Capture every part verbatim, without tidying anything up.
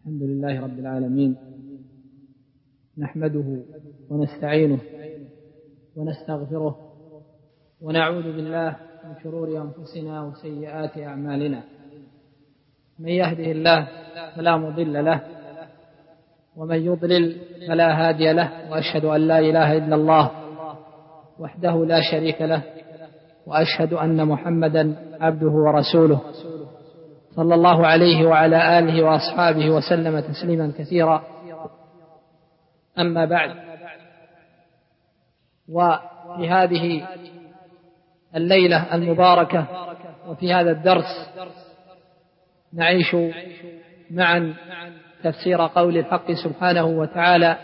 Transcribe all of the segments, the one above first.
الحمد لله رب العالمين، نحمده ونستعينه ونستغفره ونعوذ بالله من شرور أنفسنا وسيئات أعمالنا. من يهده الله فلا مضل له ومن يضلل فلا هادي له، وأشهد أن لا إله إلا الله وحده لا شريك له، وأشهد أن محمدا عبده ورسوله صلى الله عليه وعلى آله وأصحابه وسلم تسليما كثيرا. أما بعد، وفي هذه الليلة المباركة وفي هذا الدرس نعيش معا تفسير قول الحق سبحانه وتعالى: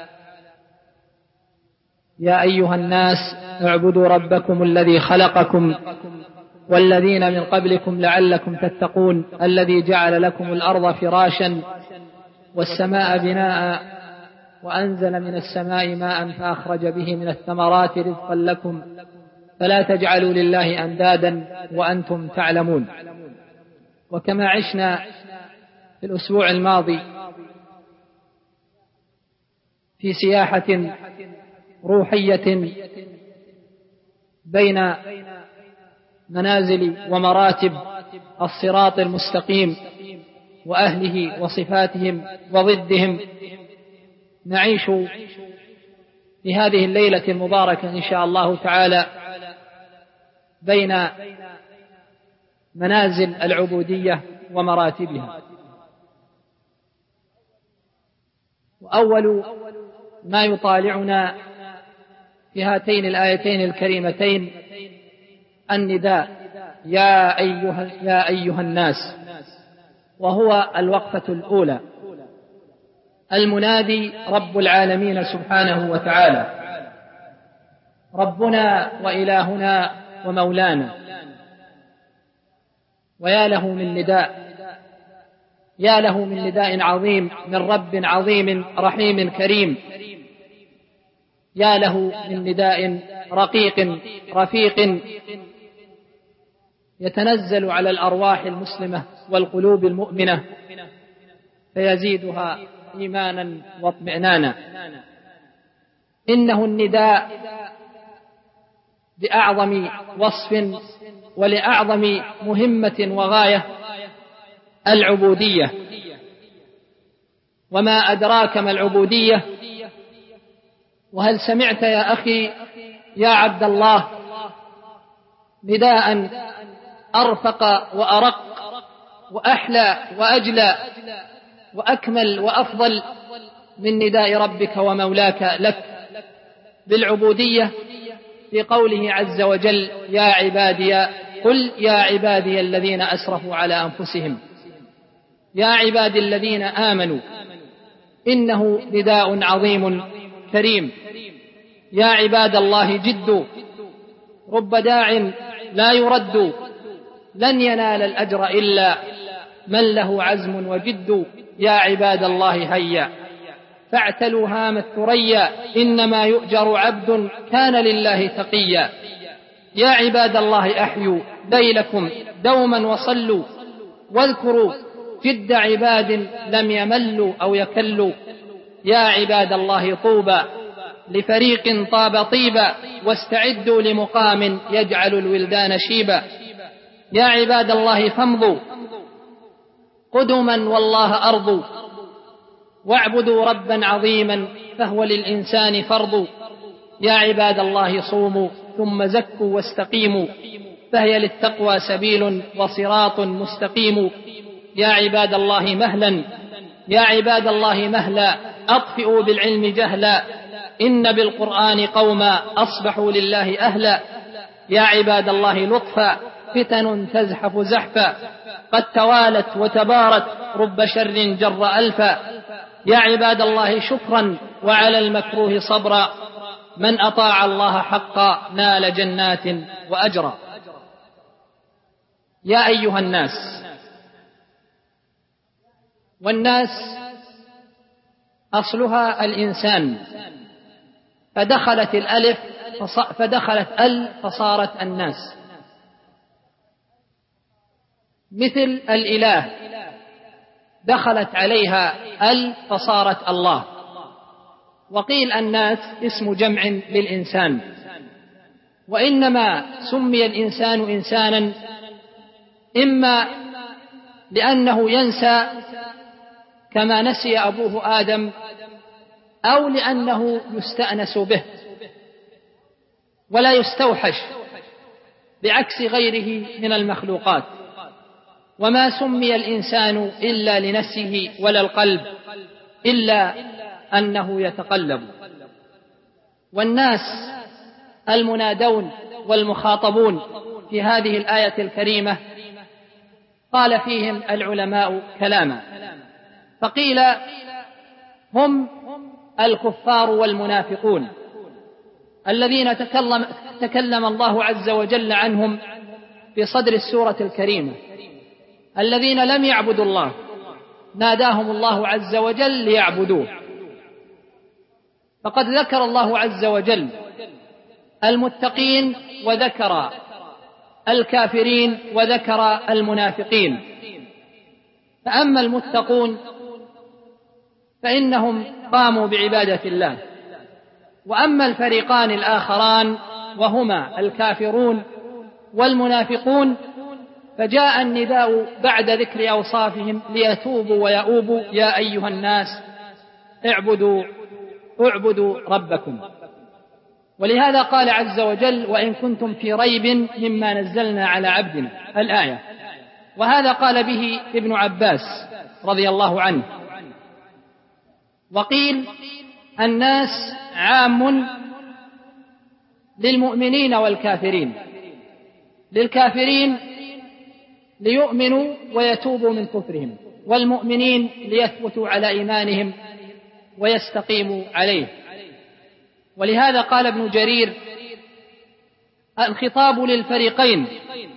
يا أيها الناس اعبدوا ربكم الذي خلقكم والذين من قبلكم لعلكم تتقون، الذي جعل لكم الأرض فراشا والسماء بناء وأنزل من السماء ماء فأخرج به من الثمرات رزقا لكم فلا تجعلوا لله أندادا وأنتم تعلمون. وكما عشنا في الأسبوع الماضي في سياحة روحية بين منازل ومراتب الصراط المستقيم وأهله وصفاتهم وضدهم، نعيش في هذه الليلة المباركة إن شاء الله تعالى بين منازل العبودية ومراتبها. وأول ما يطالعنا في هاتين الآيتين الكريمتين النداء: يا أيها, يا أيها الناس، وهو الوقفة الأولى. المنادي رب العالمين سبحانه وتعالى، ربنا وإلهنا ومولانا، ويا له من نداء، يا له من نداء عظيم من رب عظيم رحيم كريم، يا له من نداء رقيق رفيق يتنزل على الأرواح المسلمة والقلوب المؤمنة فيزيدها إيمانا واطمئنانا. إنه النداء بأعظم وصف ولأعظم مهمة وغاية: العبودية. وما أدراك ما العبودية؟ وهل سمعت يا أخي يا عبد الله نداء أرفق وأرق وأحلى وأجلى وأكمل وأفضل من نداء ربك ومولاك لك بالعبودية في قوله عز وجل: يا عبادي، قل يا عبادي الذين أسرفوا على أنفسهم، يا عبادي الذين آمنوا، إنه نداء عظيم كريم. يا عباد الله جدوا، رب داع لا يرد، لن ينال الأجر إلا من له عزم وجد. يا عباد الله هيا فاعتلوا هام الثريا، إنما يؤجر عبد كان لله تقيا. يا عباد الله أحيوا ليلكم دوما وصلوا، واذكروا جد عباد لم يملوا أو يكلوا. يا عباد الله طوبى لفريق طاب طيبا، واستعدوا لمقام يجعل الولدان شيبا. يا عباد الله فامضوا قدما والله أرضوا، واعبدوا ربا عظيما فهو للإنسان فرض. يا عباد الله صوموا ثم زكوا واستقيموا، فهي للتقوى سبيل وصراط مستقيم. يا عباد الله مهلا، يا عباد الله مهلا، أطفئوا بالعلم جهلا، إن بالقرآن قوما أصبحوا لله أهلا. يا عباد الله لطفا، فتن تزحف زحفا، قد توالت وتبارت، رب شر جر ألفا. يا عباد الله شكرا وعلى المكروه صبرا، من أطاع الله حقا نال جنات وأجرا. يا أيها الناس، والناس أصلها الإنسان، فدخلت الألف فدخلت ال فصارت الناس، مثل الإله دخلت عليها ال فصارت الله. وقيل الناس اسم جمع للإنسان، وإنما سمي الإنسان إنسانا إما لأنه ينسى كما نسي أبوه آدم، أو لأنه يستأنس به ولا يستوحش بعكس غيره من المخلوقات. وما سمي الإنسان إلا لنسيه ولا القلب إلا أنه يتقلب. والناس المنادون والمخاطبون في هذه الآية الكريمة قال فيهم العلماء كلاما، فقيل هم الكفار والمنافقون الذين تكلم, تكلم الله عز وجل عنهم في صدر السورة الكريمة، الذين لم يعبدوا الله ناداهم الله عز وجل ليعبدوه. فقد ذكر الله عز وجل المتقين وذكر الكافرين وذكر المنافقين. فأما المتقون فإنهم قاموا بعبادة الله، وأما الفريقان الآخران وهما الكافرون والمنافقون فجاء النداء بعد ذكر أوصافهم ليتوبوا ويؤوبوا: يا أيها الناس اعبدوا اعبدوا ربكم. ولهذا قال عز وجل: وإن كنتم في ريب مما نزلنا على عبدنا، الآية. وهذا قال به ابن عباس رضي الله عنه. وقيل الناس عام للمؤمنين والكافرين، للكافرين ليؤمنوا ويتوبوا من كفرهم، والمؤمنين ليثبتوا على إيمانهم ويستقيموا عليه. ولهذا قال ابن جرير: الخطاب للفريقين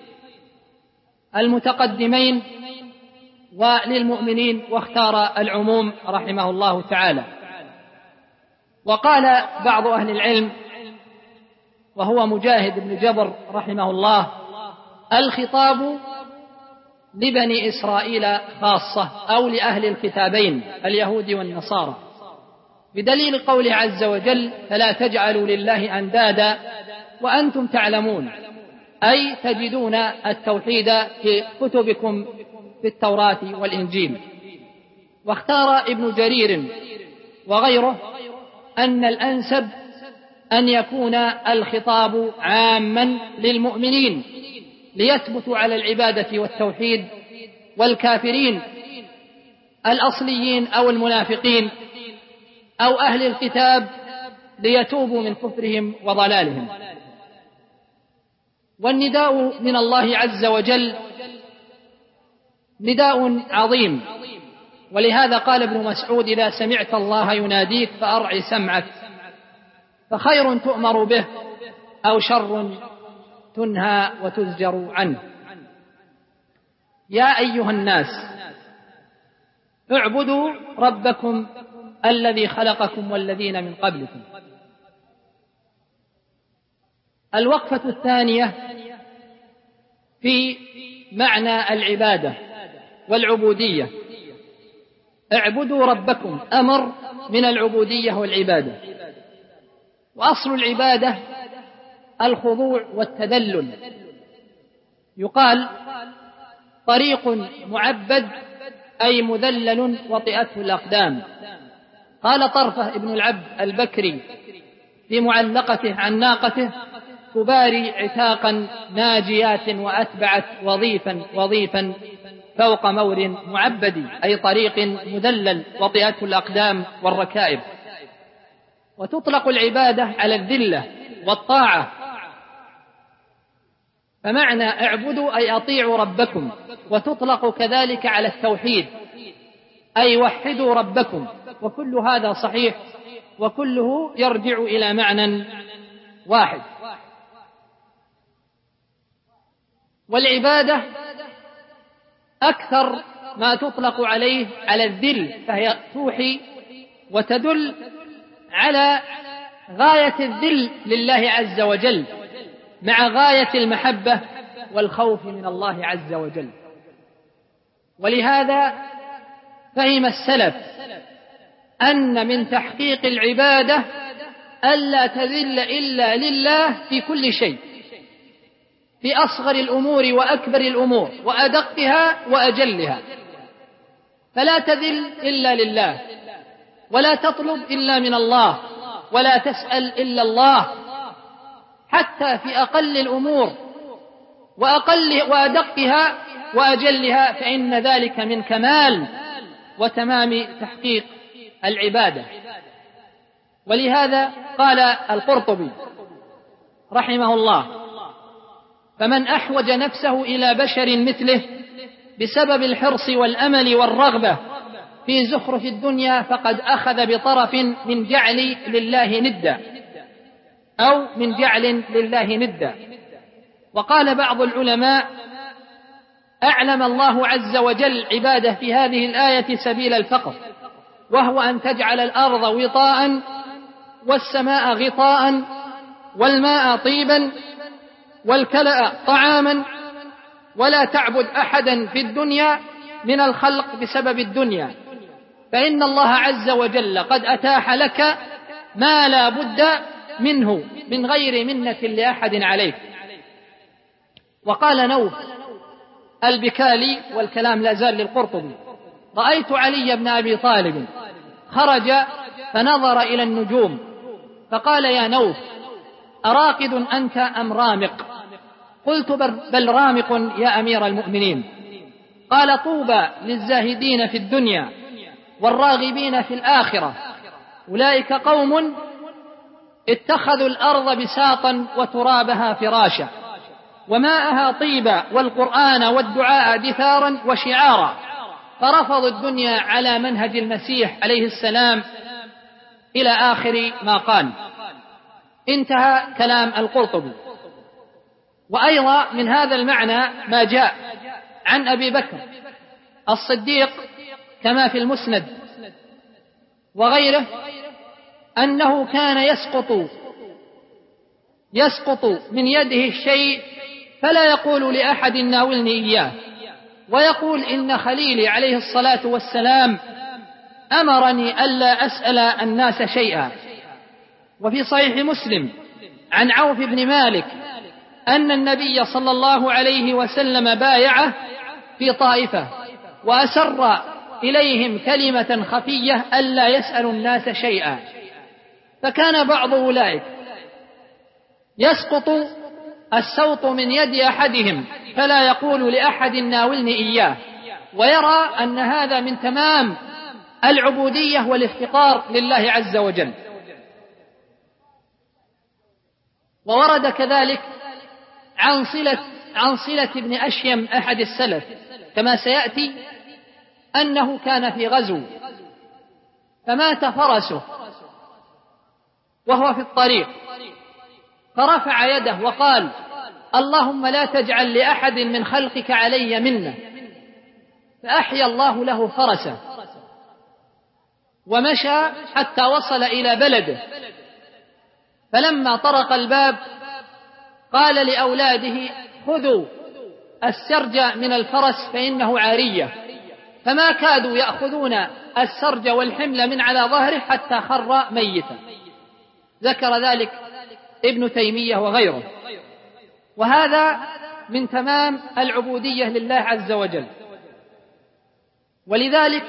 المتقدمين وللمؤمنين، واختار العموم رحمه الله تعالى. وقال بعض أهل العلم وهو مجاهد بن جبر رحمه الله: الخطاب لبني إسرائيل خاصة أو لأهل الكتابين اليهود والنصارى، بدليل قوله عز وجل: فلا تجعلوا لله أندادا وأنتم تعلمون، أي تجدون التوحيد في كتبكم في التوراة والإنجيل. واختار ابن جرير وغيره أن الأنسب أن يكون الخطاب عاما للمؤمنين ليثبتوا على العبادة والتوحيد، والكافرين الأصليين أو المنافقين أو أهل الكتاب ليتوبوا من كفرهم وضلالهم. والنداء من الله عز وجل نداء عظيم، ولهذا قال ابن مسعود: إذا سمعت الله يناديك فأرع سمعك، فخير تؤمر به أو شر تنهى وتزجر عنه. يا أيها الناس اعبدوا ربكم الذي خلقكم والذين من قبلكم. الوقفة الثانية في معنى العبادة والعبودية: اعبدوا ربكم، أمر من العبودية والعبادة. وأصل العبادة الخضوع والتذلل. يقال طريق معبد أي مذلل وطئته الأقدام. قال طرفة ابن العبد البكري في معلقته عن ناقته: كباري عتاقا ناجيات وأتبعت وظيفا وظيفا فوق مور معبد، أي طريق مذلل وطئته الأقدام والركائب. وتطلق العبادة على الذلة والطاعة، فمعنى اعبدوا أي أطيعوا ربكم، وتطلق كذلك على التوحيد أي وحدوا ربكم. وكل هذا صحيح، وكله يرجع إلى معنى واحد. والعبادة أكثر ما تطلق عليه على الذل، فهي توحي وتدل على غاية الذل لله عز وجل مع غاية المحبة والخوف من الله عز وجل. ولهذا فهم السلف أن من تحقيق العبادة ألا تذل إلا لله في كل شيء، في أصغر الأمور وأكبر الأمور وأدقها وأجلها، فلا تذل إلا لله، ولا تطلب إلا من الله، ولا تسأل إلا الله، حتى في أقل الأمور وأقل وأدقها وأجلها، فإن ذلك من كمال وتمام تحقيق العبادة. ولهذا قال القرطبي رحمه الله: فمن أحوج نفسه إلى بشر مثله بسبب الحرص والأمل والرغبة في زخرف الدنيا فقد أخذ بطرف من جعل لله ندا أو من جعل لله ندا. وقال بعض العلماء: أعلم الله عز وجل عباده في هذه الآية سبيل الفقر، وهو أن تجعل الأرض وطاء والسماء غطاء والماء طيبا والكلأ طعاما، ولا تعبد أحدا في الدنيا من الخلق بسبب الدنيا، فإن الله عز وجل قد أتاح لك ما لا بد منه من غير منة لأحد عليك. وقال نوف البكالي، والكلام لا زال للقرطبي: رأيت علي بن أبي طالب خرج فنظر إلى النجوم فقال: يا نوف، أراقد أنت أم رامق؟ قلت: بل رامق يا أمير المؤمنين. قال: طوبى للزاهدين في الدنيا والراغبين في الآخرة، أولئك قوم اتخذوا الأرض بساطا وترابها فراشا وماءها طيبا والقرآن والدعاء دثارا وشعارا، فرفضوا الدنيا على منهج المسيح عليه السلام، إلى آخر ما قال. انتهى كلام القرطبي. وأيضا من هذا المعنى ما جاء عن أبي بكر الصديق كما في المسند وغيره أنه كان يسقط يسقط من يده الشيء فلا يقول لأحد ناولني إياه، ويقول: إن خليلي عليه الصلاة والسلام أمرني ألا أسأل الناس شيئا. وفي صحيح مسلم عن عوف بن مالك أن النبي صلى الله عليه وسلم بايعه في طائفة وأسر إليهم كلمة خفية ألا يسألوا الناس شيئا، فكان بعض أولئك يسقط السوط من يد أحدهم فلا يقول لأحد ناولني إياه، ويرى أن هذا من تمام العبودية والافتقار لله عز وجل. وورد كذلك عن صلة, عن صلة بن أشيم أحد السلف كما سيأتي أنه كان في غزو فمات فرسه وهو في الطريق، فرفع يده وقال: اللهم لا تجعل لأحد من خلقك علي منة، فأحيا الله له فرسه ومشى حتى وصل إلى بلده، فلما طرق الباب قال لأولاده: خذوا السرج من الفرس فإنه عارية، فما كادوا يأخذون السرج والحمل من على ظهره حتى خر ميتا. ذكر ذلك ابن تيمية وغيره. وهذا من تمام العبودية لله عز وجل. ولذلك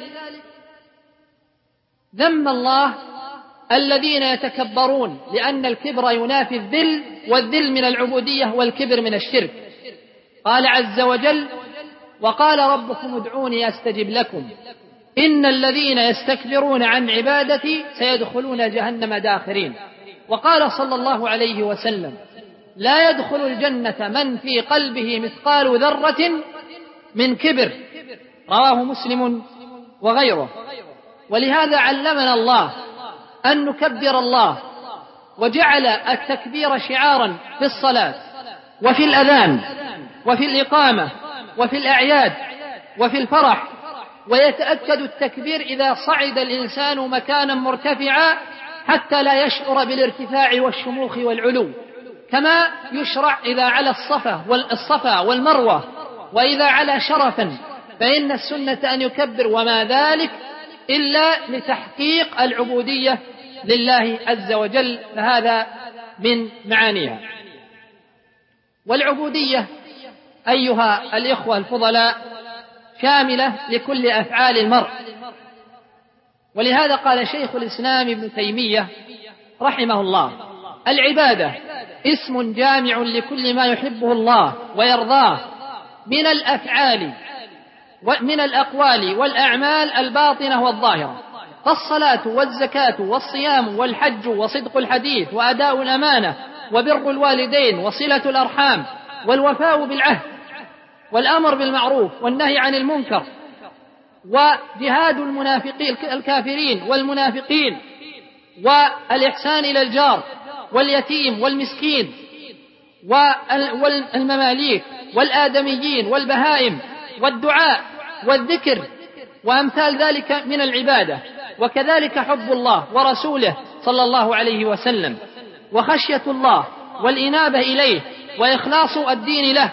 ذم الله الذين يتكبرون، لأن الكبر ينافي الذل، والذل من العبودية والكبر من الشرك. قال عز وجل: وقال ربكم ادعوني أستجب لكم إن الذين يستكبرون عن عبادتي سيدخلون جهنم داخرين. وقال صلى الله عليه وسلم: لا يدخل الجنة من في قلبه مثقال ذرة من كبر. رواه مسلم وغيره. ولهذا علمنا الله أن نكبر الله، وجعل التكبير شعارا في الصلاة وفي الأذان وفي الإقامة وفي الأعياد وفي الفرح. ويتأكد التكبير إذا صعد الإنسان مكانا مرتفعا حتى لا يشعر بالارتفاع والشموخ والعلو، كما يشرع إذا على الصفا والصفا والمروة، وإذا على شرفا فإن السنة أن يكبر، وما ذلك إلا لتحقيق العبودية لله عز وجل، فهذا من معانيها. والعبودية أيها الإخوة الفضلاء شاملة لكل أفعال المرء، ولهذا قال شيخ الإسلام ابن تيمية رحمه الله: العبادة اسم جامع لكل ما يحبه الله ويرضاه من الأفعال ومن الأقوال والأعمال الباطنة والظاهرة، فالصلاة والزكاة والصيام والحج وصدق الحديث وأداء الأمانة وبر الوالدين وصلة الأرحام والوفاء بالعهد والأمر بالمعروف والنهي عن المنكر وجهاد المنافقين الكافرين والمنافقين والإحسان إلى الجار واليتيم والمسكين والمماليك والآدميين والبهائم والدعاء والذكر وأمثال ذلك من العبادة. وكذلك حب الله ورسوله صلى الله عليه وسلم، وخشية الله والإنابة إليه وإخلاص الدين له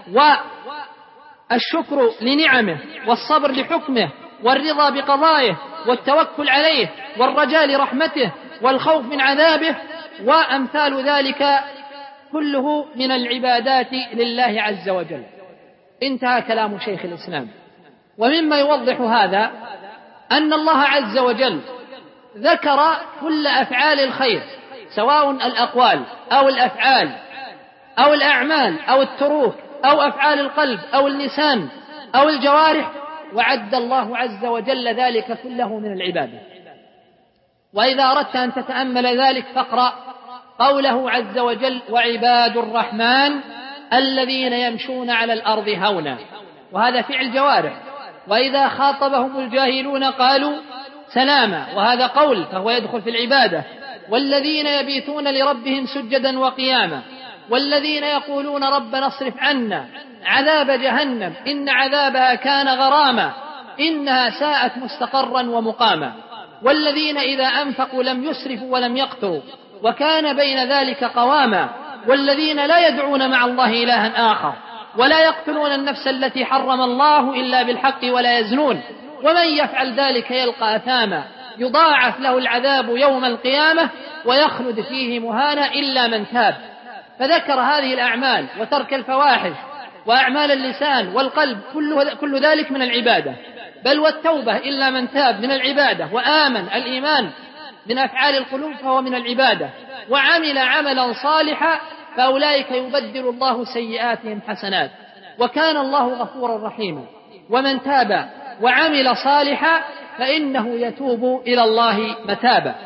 والشكر لنعمه والصبر لحكمه والرضا بقضائه والتوكل عليه والرجاء لرحمته والخوف من عذابه وأمثال ذلك كله من العبادات لله عز وجل. انتهى كلام شيخ الإسلام. ومما يوضح هذا أن الله عز وجل ذكر كل أفعال الخير، سواء الأقوال أو الأفعال أو الأعمال أو التروك أو أفعال القلب أو اللسان أو الجوارح، وعد الله عز وجل ذلك كله من العبادة. وإذا أردت أن تتأمل ذلك فاقرأ قوله عز وجل: وعباد الرحمن الذين يمشون على الأرض هونا، وهذا فعل جوارح. وإذا خاطبهم الجاهلون قالوا سلاما، وهذا قول فهو يدخل في العبادة. والذين يبيتون لربهم سجدا وقياما، والذين يقولون ربنا اصرف عنا عذاب جهنم إن عذابها كان غراما إنها ساءت مستقرا ومقاما، والذين إذا أنفقوا لم يسرفوا ولم يقتروا وكان بين ذلك قواما، والذين لا يدعون مع الله إلها آخر ولا يقتلون النفس التي حرم الله إلا بالحق ولا يزنون، ومن يفعل ذلك يلقى أثاما يضاعف له العذاب يوم القيامة ويخلد فيه مهانا إلا من تاب. فذكر هذه الأعمال وترك الفواحش وأعمال اللسان والقلب، كل ذلك من العبادة. بل والتوبة إلا من تاب من العبادة، وآمن الإيمان من أفعال القلوب فهو من العبادة، وعمل عملا صالحا فأولئك يبدل الله سيئاتهم حسنات وكان الله غفورا رحيما. ومن تاب وعمل صالحا فإنه يتوب إلى الله متابا.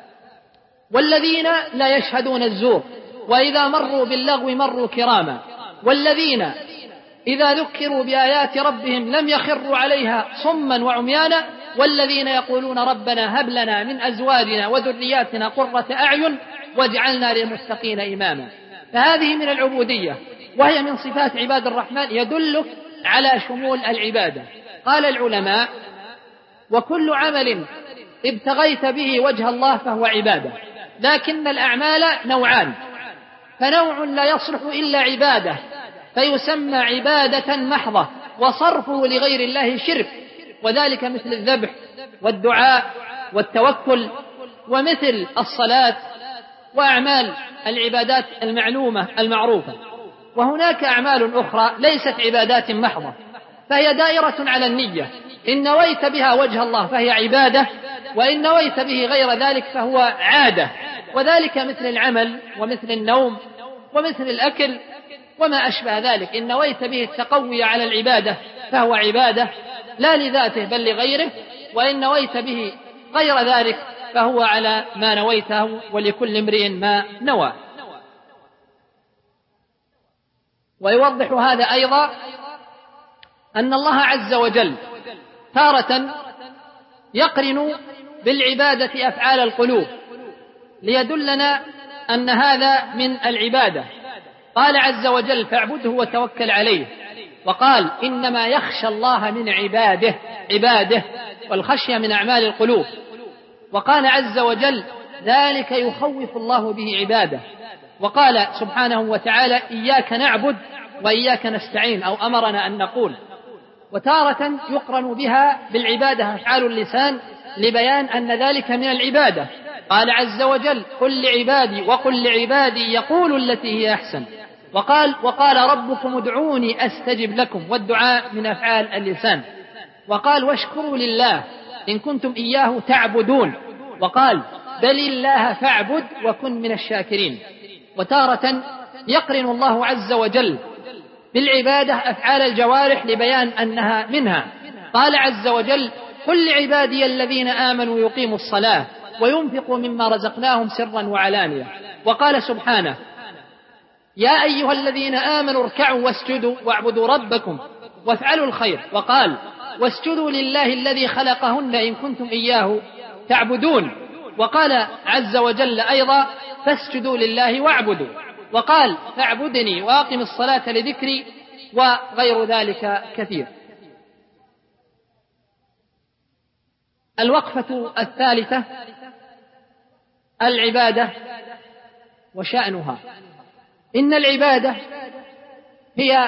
والذين لا يشهدون الزور وإذا مروا باللغو مروا كراما، والذين إذا ذكروا بآيات ربهم لم يخروا عليها صما وعميانا، والذين يقولون ربنا هب لنا من أزواجنا وذرياتنا قرة أعين واجعلنا للمتقين إماما. فهذه من العبودية، وهي من صفات عباد الرحمن، يدلك على شمول العبادة. قال العلماء: وكل عمل ابتغيت به وجه الله فهو عبادة، لكن الأعمال نوعان، فنوع لا يصلح إلا عبادة فيسمى عبادة محضة وصرفه لغير الله شرك، وذلك مثل الذبح والدعاء والتوكل ومثل الصلاة وأعمال العبادات المعلومة المعروفة. وهناك أعمال أخرى ليست عبادات محضة، فهي دائرة على النية، إن نويت بها وجه الله فهي عبادة، وإن نويت به غير ذلك فهو عادة، وذلك مثل العمل ومثل النوم ومثل الأكل وما أشبه ذلك. إن نويت به التقوي على العبادة فهو عبادة لا لذاته بل لغيره، وإن نويت به غير ذلك فهو على ما نويته، ولكل امرئ ما نوى. ويوضح هذا أيضا أن الله عز وجل تارة يقرن بالعبادة أفعال القلوب ليدلنا أن هذا من العبادة. قال عز وجل: فاعبده وتوكل عليه. وقال: إنما يخشى الله من عباده عباده والخشية من أعمال القلوب. وقال عز وجل: ذلك يخوف الله به عباده. وقال سبحانه وتعالى: إياك نعبد وإياك نستعين، أو أمرنا أن نقول. وتارة يقرن بها بالعبادة أفعال اللسان لبيان أن ذلك من العبادة. قال عز وجل: قل لعبادي وقل لعبادي يقول التي هي أحسن. وقال: وقال ربكم ادعوني أستجب لكم، والدعاء من أفعال اللسان. وقال: واشكروا لله إن كنتم إياه تعبدون. وقال: بل الله فاعبد وكن من الشاكرين. وتارة يقرن الله عز وجل بالعبادة أفعال الجوارح لبيان أنها منها. قال عز وجل: قل لعبادي الذين آمنوا يقيموا الصلاة وينفقوا مما رزقناهم سرا وعلانية. وقال سبحانه: يا أيها الذين آمنوا اركعوا واسجدوا واعبدوا ربكم وافعلوا الخير. وقال: واسجدوا لله الذي خلقهن إن كنتم إياه تعبدون. وقال عز وجل أيضا: فاسجدوا لله واعبدوا. وقال: فاعبدني وأقم الصلاة لذكري، وغير ذلك كثير. الوقفة الثالثة: العبادة وشأنها. إن العبادة هي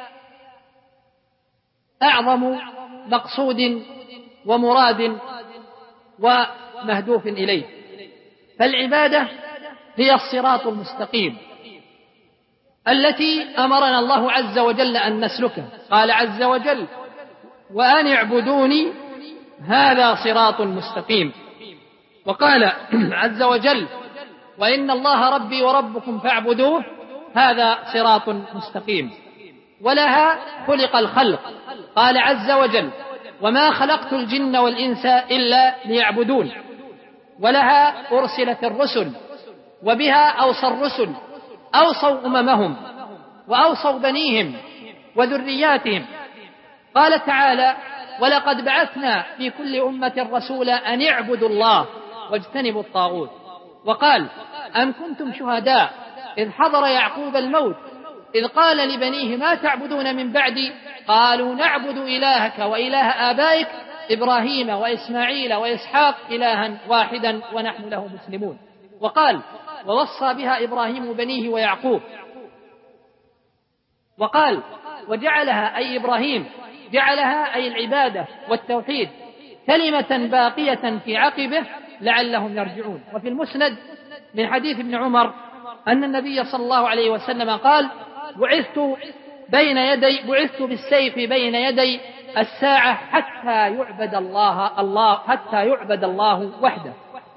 أعظم مقصود ومراد ومهدوف إليه، فالعبادة هي الصراط المستقيم التي أمرنا الله عز وجل أن نسلكه. قال عز وجل: وأن اعبدوني هذا صراط مستقيم. وقال عز وجل: وإن الله ربي وربكم فاعبدوه هذا صراط مستقيم. ولها خلق الخلق. قال عز وجل: وما خلقت الجن والإنس إلا ليعبدون. ولها أرسلت الرسل، وبها أوصى الرسل أوصوا أممهم وأوصوا بنيهم وذرياتهم. قال تعالى: ولقد بعثنا في كل أمة رسولا أن اعبدوا الله واجتنبوا الطاغوت. وقال: أم كنتم شهداء إذ حضر يعقوب الموت إذ قال لبنيه ما تعبدون من بعدي قالوا نعبد إلهك وإله آبائك إبراهيم وإسماعيل وإسحاق إلها واحدا ونحن له مسلمون. وقال: ووصى بها إبراهيم بنيه ويعقوب. وقال: وجعلها أي إبراهيم جعلها أي العبادة والتوحيد كلمة باقية في عقبه لعلهم يرجعون. وفي المسند من حديث ابن عمر أن النبي صلى الله عليه وسلم قال: بعثت بين يدي بعثت بالسيف بين يدي الساعة حتى يعبد الله الله حتى يعبد الله وحده.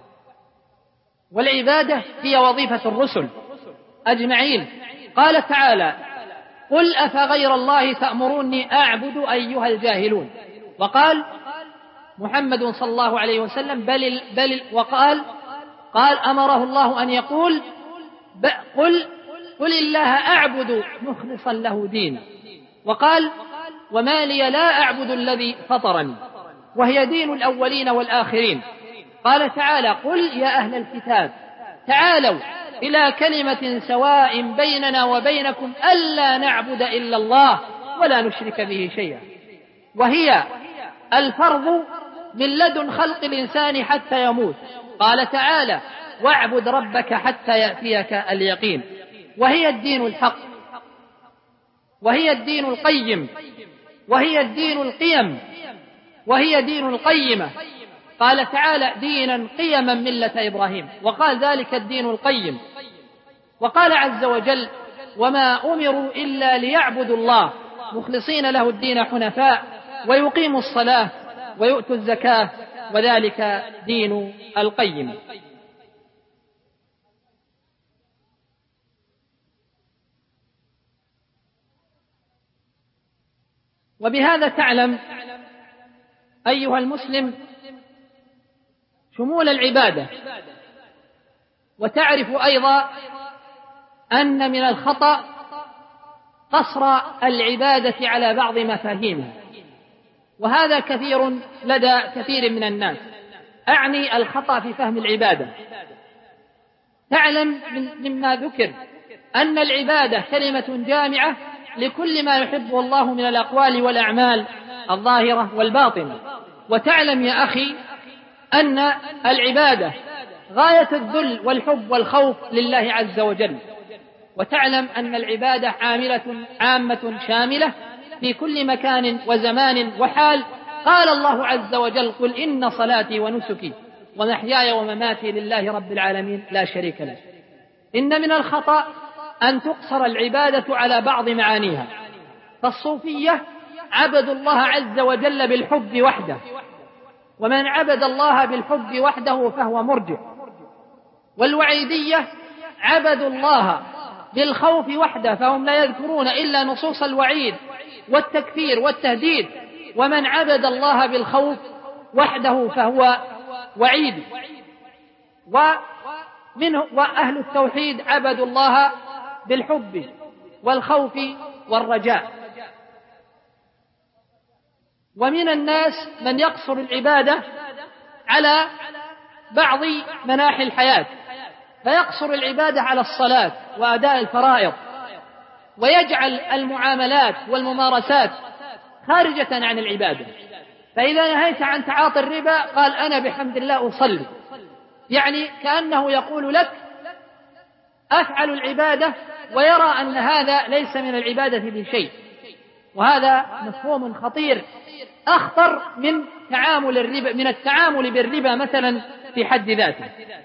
والعبادة هي وظيفة الرسل أجمعين. قال تعالى: قل أفغير الله تأمروني أعبد أيها الجاهلون. وقال محمد صلى الله عليه وسلم: بل بل وقال قال أمره الله أن يقول: قل قل الله أعبد مخلصا له دين. وقال: وما لي لا أعبد الذي فطرني، وهي دين الأولين والآخرين. قال تعالى: قل يا أهل الكتاب تعالوا إلى كلمة سواء بيننا وبينكم ألا نعبد إلا الله ولا نشرك به شيئا، وهي الفرض من لدن خلق الإنسان حتى يموت. قال تعالى: واعبد ربك حتى يأتيك اليقين. وهي الدين الحق، وهي الدين القيم، وهي الدين القيم، وهي دين القيمة. قال تعالى: دينا قيما ملة إبراهيم. وقال: ذلك الدين القيم. وقال عز وجل: وما أمروا إلا ليعبدوا الله مخلصين له الدين حنفاء ويقيموا الصلاة ويؤتوا الزكاة وذلك دين القيم. وبهذا تعلم أيها المسلم شمول العبادة، وتعرف أيضا أن من الخطأ قصر العبادة على بعض مفاهيمها، وهذا كثير لدى كثير من الناس. أعني الخطأ في فهم العبادة. تعلم مما ذكر أن العبادة كلمة جامعة لكل ما يحبه الله من الأقوال والأعمال الظاهرة والباطنة. وتعلم يا أخي أن العبادة غاية الذل والحب والخوف لله عز وجل. وتعلم أن العبادة عاملة عامة شاملة في كل مكان وزمان وحال. قال الله عز وجل: قل إن صلاتي ونسكي ومحياي ومماتي لله رب العالمين لا شريك له. إن من الخطأ أن تقصر العبادة على بعض معانيها، فالصوفية عبدوا الله عز وجل بالحب وحده، ومن عبد الله بالحب وحده فهو مرجع. والوعيدية عبدوا الله بالخوف وحده، فهم لا يذكرون إلا نصوص الوعيد والتكفير والتهديد، ومن عبد الله بالخوف وحده فهو وعيد. ومنه وأهل التوحيد عبدوا الله بالحب والخوف والرجاء. ومن الناس من يقصر العبادة على بعض مناحي الحياة، فيقصر العبادة على الصلاة وأداء الفرائض، ويجعل المعاملات والممارسات خارجة عن العبادة. فإذا نهيت عن تعاطي الربا قال: أنا بحمد الله أصلي، يعني كأنه يقول لك أفعل العبادة، ويرى أن هذا ليس من العبادة بشيء. وهذا مفهوم خطير، أخطر من تعامل الربا من التعامل بالربا مثلا في حد ذاته.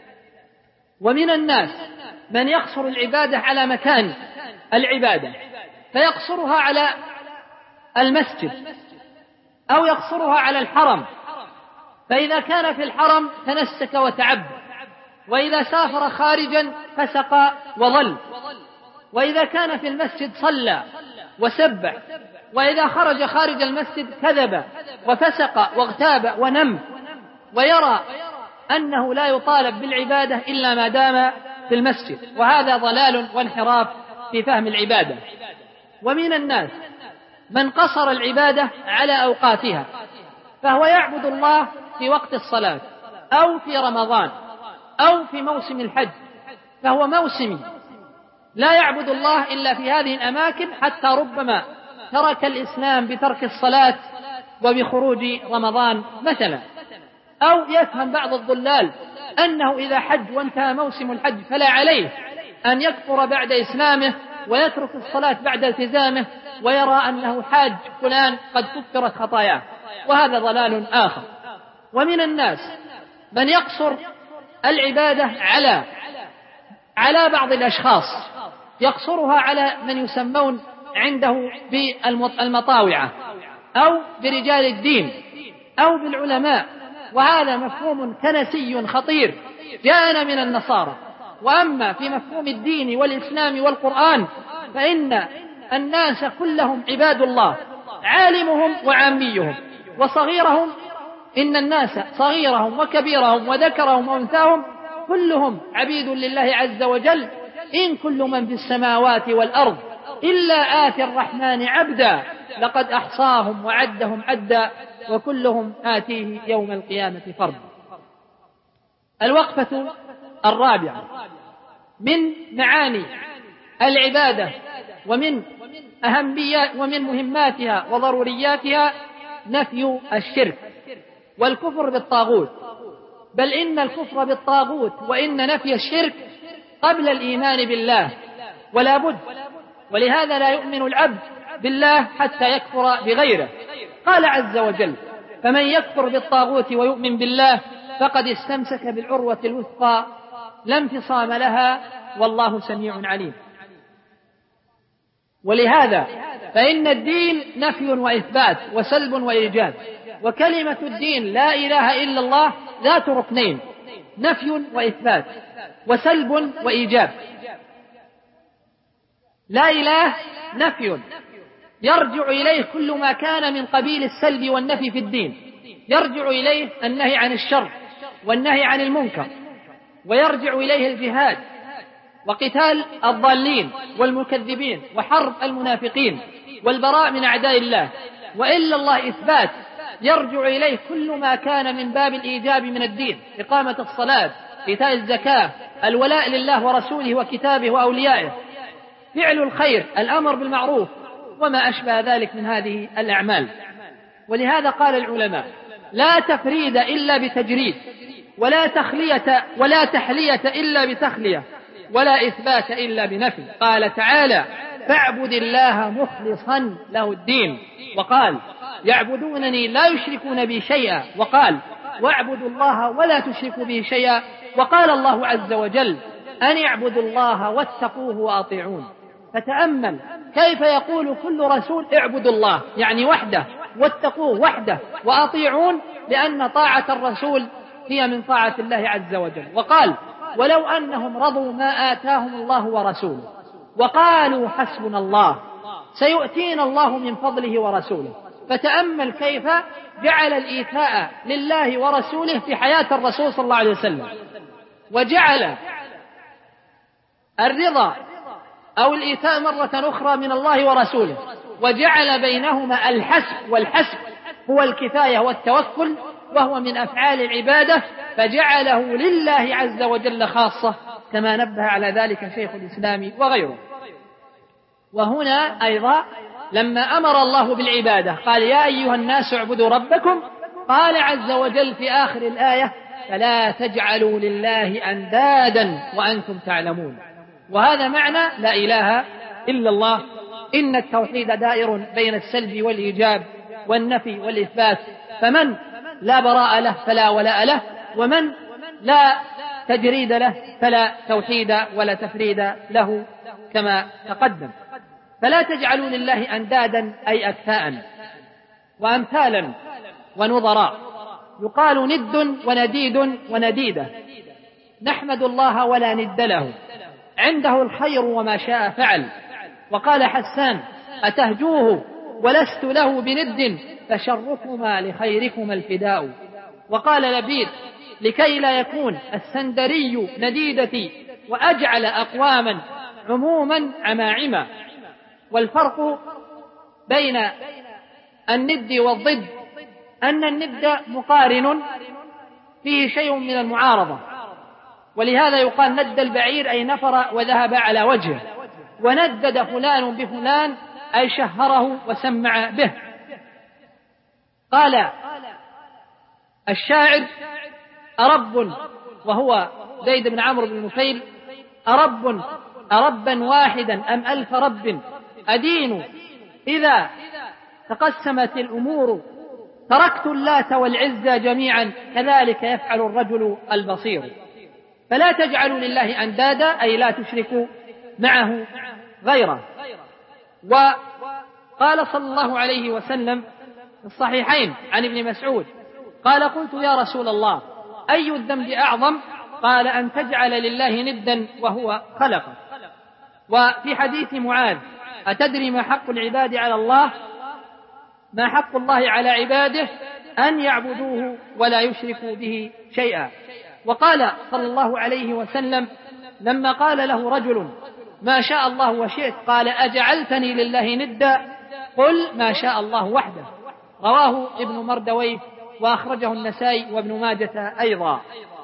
ومن الناس من يقصر العبادة على مكان العبادة، فيقصرها على المسجد أو يقصرها على الحرم، فإذا كان في الحرم تنسك وتعبد، وإذا سافر خارجا فسق وظل، وإذا كان في المسجد صلى وسبح، وإذا خرج خارج المسجد كذب وفسق واغتاب ونم، ويرى أنه لا يطالب بالعبادة إلا ما دام في المسجد. وهذا ضلال وانحراف في فهم العبادة. ومن الناس من قصر العبادة على أوقاتها، فهو يعبد الله في وقت الصلاة أو في رمضان أو في موسم الحج، فهو موسمي لا يعبد الله إلا في هذه الأماكن، حتى ربما ترك الإسلام بترك الصلاة وبخروج رمضان مثلا. أو يفهم بعض الضلال أنه إذا حج وانتهى موسم الحج فلا عليه أن يكفر بعد إسلامه ويترك الصلاة بعد التزامه، ويرى أنه حاج فلان قد كفرت خطاياه، وهذا ضلال آخر. ومن الناس من يقصر العبادة على على بعض الأشخاص، يقصرها على من يسمون عنده بالمطاوعة أو برجال الدين أو بالعلماء، وهذا مفهوم كنسي خطير جاءنا من النصارى. وأما في مفهوم الدين والإسلام والقرآن فإن الناس كلهم عباد الله، عالمهم وعاميهم وصغيرهم، إن الناس صغيرهم وكبيرهم وذكرهم وأنثاهم كلهم عبيد لله عز وجل. إن كل من في السماوات والأرض إلا آتي الرحمن عبدا لقد أحصاهم وعدهم عدا وكلهم آتيه يوم القيامة فردا. الوقفة الرابعة من معاني العبادة ومن أهميات ومن مهماتها وضرورياتها نفي الشرك والكفر بالطاغوت، بل إن الكفر بالطاغوت وإن نفي الشرك قبل الإيمان بالله ولا بد. ولهذا لا يؤمن العبد بالله حتى يكفر بغيره. قال عز وجل: فمن يكفر بالطاغوت ويؤمن بالله فقد استمسك بالعروة الوثقى لا انفصام لها والله سميع عليم. ولهذا فإن الدين نفي وإثبات وسلب وإيجاب، وكلمة الدين لا إله إلا الله ذات ركنين: نفي وإثبات وسلب وإيجاب. لا إله نفي يرجع إليه كل ما كان من قبيل السلب والنفي في الدين، يرجع إليه النهي عن الشر والنهي عن المنكر، ويرجع إليه الجهاد وقتال الضالين والمكذبين وحرب المنافقين والبراء من أعداء الله. وإلا الله إثبات يرجع إليه كل ما كان من باب الإيجاب من الدين: إقامة الصلاة، إيتاء الزكاة، الولاء لله ورسوله وكتابه وأوليائه، فعل الخير، الأمر بالمعروف، وما أشبه ذلك من هذه الأعمال. ولهذا قال العلماء: لا تفريد إلا بتجريد، ولا تخلية ولا تحلية إلا بتخلية، ولا إثبات إلا بنفي. قال تعالى: فاعبد الله مخلصا له الدين. وقال: يعبدونني لا يشركون بي شيئا. وقال: واعبدوا الله ولا تشركوا به شيئا. وقال الله عز وجل: أن اعبدوا الله واتقوه وأطيعون. فتأمل كيف يقول كل رسول: اعبدوا الله، يعني وحده، واتقوه وحده، وأطيعون، لأن طاعة الرسول هي من طاعة الله عز وجل. وقال: ولو أنهم رضوا ما آتاهم الله ورسوله وقالوا حسبنا الله سيؤتينا الله من فضله ورسوله. فتأمل كيف جعل الإيتاء لله ورسوله في حياة الرسول صلى الله عليه وسلم، وجعل الرضا أو الإيتاء مرة أخرى من الله ورسوله، وجعل بينهما الحسب، والحسب هو الكفاية والتوكل، وهو من أفعال العبادة، فجعله لله عز وجل خاصة، كما نبه على ذلك شيخ الإسلام وغيره. وهنا أيضا لما أمر الله بالعبادة قال: يا أيها الناس اعبدوا ربكم. قال عز وجل في آخر الآية: فلا تجعلوا لله أندادا وأنتم تعلمون. وهذا معنى لا إله إلا الله. إن التوحيد دائر بين السلب والإيجاب والنفي والإثبات، فمن لا براء له فلا ولاء له، ومن لا تجريد له فلا توحيد ولا تفريد له، كما تقدم. فلا تجعلوا لله أندادا أي أكفاء وأمثالا ونظراء. يقال ند ونديد ونديدة. نحمد الله ولا ند له، عنده الخير وما شاء فعل. وقال حسان: أتهجوه ولست له بند فشركما لخيركما الفداء. وقال لبيد: لكي لا يكون السندري نديدتي وأجعل أقواما عموما عماعما. والفرق بين الند والضد أن الند مقارن فيه شيء من المعارضة، ولهذا يقال ند البعير أي نفر وذهب على وجهه، وندد فلان بفلان أي شهره وسمع به. قال الشاعر: أرب، وهو زيد بن عمرو بن نفيل: أرب أربا واحدا أم ألف رب أدين إذا تقسمت الأمور تركت اللات والعزى جميعا كذلك يفعل الرجل البصير. فلا تجعلوا لله أندادا أي لا تشركوا معه غيره. وقال صلى الله عليه وسلم في الصحيحين عن ابن مسعود قال: قلت يا رسول الله أي الذنب أعظم؟ قال: أن تجعل لله ندا وهو خلقه. وفي حديث معاذ: أتدري ما حق العباد على الله؟ ما حق الله على عباده؟ أن يعبدوه ولا يشركوا به شيئا. وقال صلى الله عليه وسلم لما قال له رجل: ما شاء الله وشئت، قال: أجعلتني لله ندا؟ قل ما شاء الله وحده. رواه ابن مردويه وأخرجه النسائي وابن ماجة أيضا.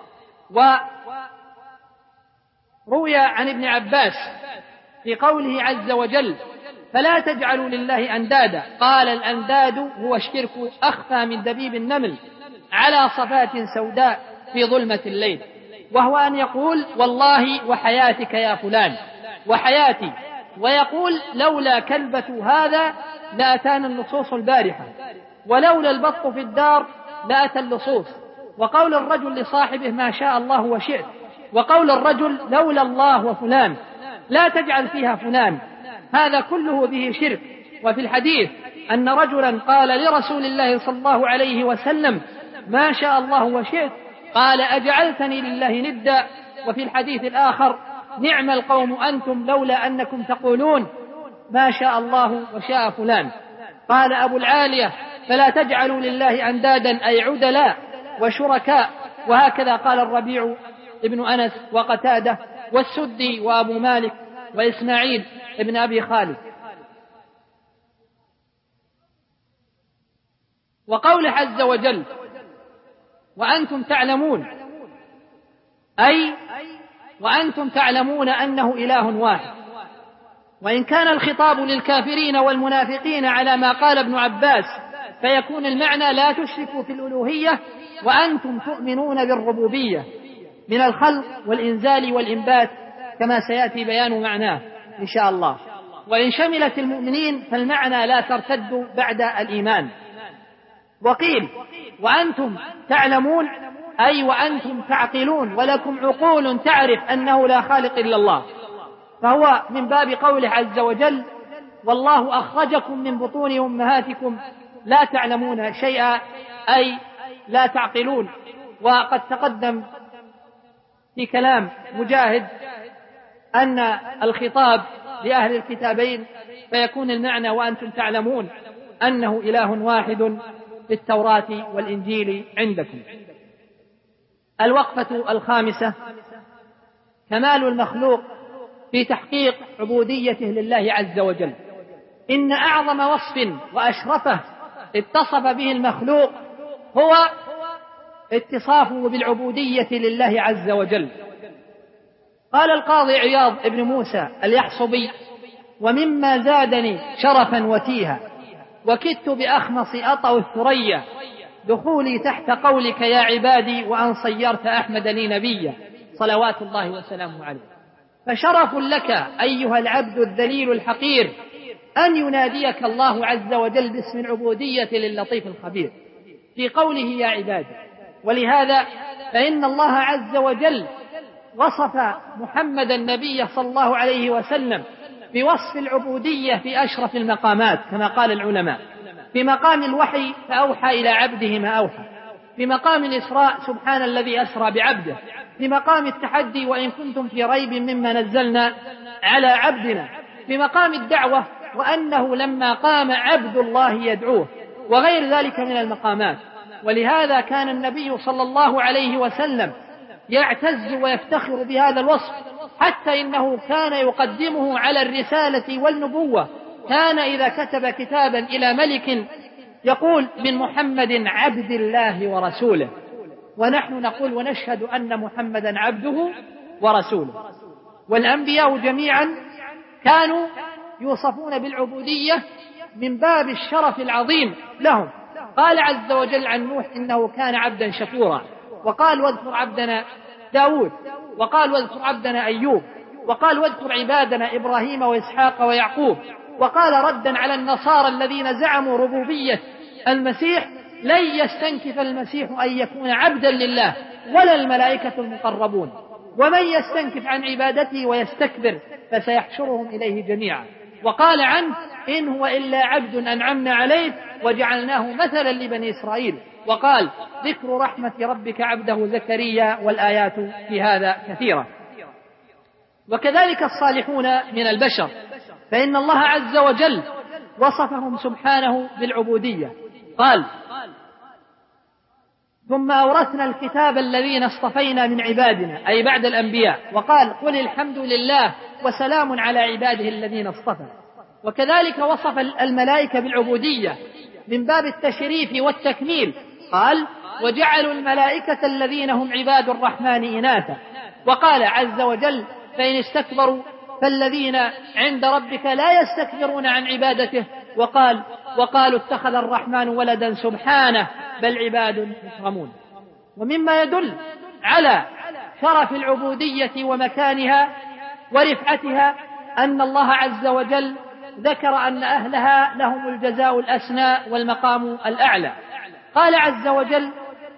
وروي عن ابن عباس في قوله عز وجل: فلا تجعلوا لله أندادا، قال: الأنداد هو الشرك أخفى من دبيب النمل على صفات سوداء في ظلمة الليل، وهو أن يقول: والله وحياتك يا فلان وحياتي، ويقول: لولا كلبة هذا لأتانا اللصوص البارحة، ولولا البط في الدار لأتى اللصوص. وقول الرجل لصاحبه: ما شاء الله وشئت. وقول الرجل: لولا الله وفلان، لا تجعل فيها فلان. هذا كله به شرك. وفي الحديث أن رجلا قال لرسول الله صلى الله عليه وسلم: ما شاء الله وشئت، قال: أجعلتني لله ندا. وفي الحديث الآخر: نعم القوم أنتم لولا أنكم تقولون ما شاء الله وشاء فلان. قال أبو العالية: فلا تجعلوا لله أندادا أي عدلاء وشركاء. وهكذا قال الربيع ابن أنس وقتادة والسدي وأبو مالك وإسماعيل ابن أبي خالد. وقول عز وجل: وأنتم تعلمون، أي وأنتم تعلمون أنه إله واحد. وإن كان الخطاب للكافرين والمنافقين على ما قال ابن عباس فيكون المعنى: لا تشركوا في الألوهية وأنتم تؤمنون بالربوبية من الخلق والإنزال والإنبات كما سيأتي بيان معناه إن شاء الله. وإن شملت المؤمنين فالمعنى لا ترتد بعد الإيمان. وقيل وأنتم تعلمون أي وأنتم تعقلون ولكم عقول تعرف أنه لا خالق إلا الله، فهو من باب قوله عز وجل والله أخرجكم من بطون أمهاتكم لا تعلمون شيئا أي لا تعقلون. وقد تقدم في كلام مجاهد أن الخطاب لأهل الكتابين فيكون المعنى وأنتم تعلمون أنه إله واحد في التوراة والإنجيل عندكم. الوقفة الخامسة كمال المخلوق في تحقيق عبوديته لله عز وجل. إن أعظم وصف وأشرفه اتصف به المخلوق هو اتصافه بالعبودية لله عز وجل. قال القاضي عياض ابن موسى اليحصبي ومما زادني شرفا وتيها وكدت بأخمص أطأ الثريا دخولي تحت قولك يا عبادي وأن صيرت أحمد لي نبيا صلوات الله وسلامه عليه. فشرف لك أيها العبد الذليل الحقير أن يناديك الله عز وجل باسم العبودية للطيف الخبير في قوله يا عبادي. ولهذا فإن الله عز وجل وصف محمد النبي صلى الله عليه وسلم بوصف العبودية في أشرف المقامات كما قال العلماء. في مقام الوحي فأوحى إلى عبده ما أوحى، في مقام الإسراء سبحان الذي أسرى بعبده، في مقام التحدي وإن كنتم في ريب مما نزلنا على عبدنا، في مقام الدعوة وأنه لما قام عبد الله يدعوه، وغير ذلك من المقامات. ولهذا كان النبي صلى الله عليه وسلم يعتز ويفتخر بهذا الوصف، حتى إنه كان يقدمه على الرسالة والنبوة. كان إذا كتب كتابا إلى ملك يقول من محمد عبد الله ورسوله، ونحن نقول ونشهد أن محمدا عبده ورسوله. والأنبياء جميعا كانوا يوصفون بالعبودية من باب الشرف العظيم لهم. قال عز وجل عن نوح إنه كان عبدا شكورا، وقال واذكر عبدنا داود، وقال واذكر عبدنا أيوب، وقال واذكر عبادنا إبراهيم وإسحاق ويعقوب. وقال ردا على النصارى الذين زعموا ربوبية المسيح لن يستنكف المسيح أن يكون عبدا لله ولا الملائكة المقربون، ومن يستنكف عن عبادته ويستكبر فسيحشرهم إليه جميعا. وقال عنه إن هو إلا عبد أنعمنا عليه وجعلناه مثلا لبني إسرائيل. وقال ذكر رحمة ربك عبده زكريا، والآيات في هذا كثيرة. وكذلك الصالحون من البشر فإن الله عز وجل وصفهم سبحانه بالعبودية. قال ثم أورثنا الكتاب الذين اصطفينا من عبادنا أي بعد الأنبياء. وقال قل الحمد لله وسلام على عباده الذين اصطفى. وكذلك وصف الملائكة بالعبودية من باب التشريف والتكميل. قال وجعلوا الملائكة الذين هم عباد الرحمن إناثا. وقال عز وجل فإن استكبروا فالذين عند ربك لا يستكبرون عن عبادته. وقال وقالوا اتخذ الرحمن ولدا سبحانه بل عباد مكرمون. ومما يدل على شرف العبودية ومكانها ورفعتها أن الله عز وجل ذكر أن أهلها لهم الجزاء الأسنى والمقام الأعلى. قال عز وجل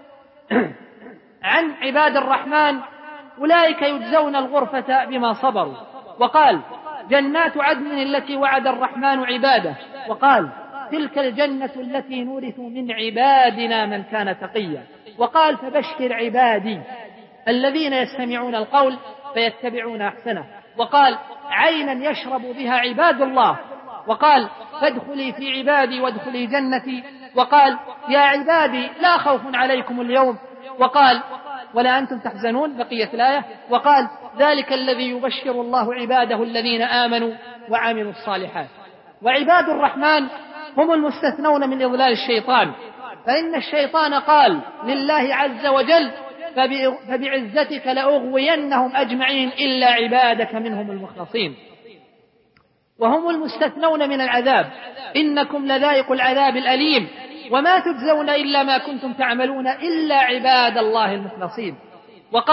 عن عباد الرحمن أولئك يجزون الغرفة بما صبروا. وقال جنات عدن التي وعد الرحمن عباده. وقال تلك الجنة التي نورث من عبادنا من كان تقيا. وقال فبشر عبادي الذين يستمعون القول فيتبعون أحسنه. وقال عينا يشرب بها عباد الله. وقال فادخلي في عبادي وادخلي جنتي. وقال يا عبادي لا خوف عليكم اليوم. وقال ولا أنتم تحزنون بقية الآية. وقال ذلك الذي يبشر الله عباده الذين آمنوا وعملوا الصالحات. وعباد الرحمن هم المستثنون من إضلال الشيطان، فإن الشيطان قال لله عز وجل فبعزتك لأغوينهم أجمعين إلا عبادك منهم المخلصين. وهم المستثنون من العذاب إنكم لذائق العذاب الأليم وما تجزون إلا ما كنتم تعملون إلا عباد الله المخلصين. وقال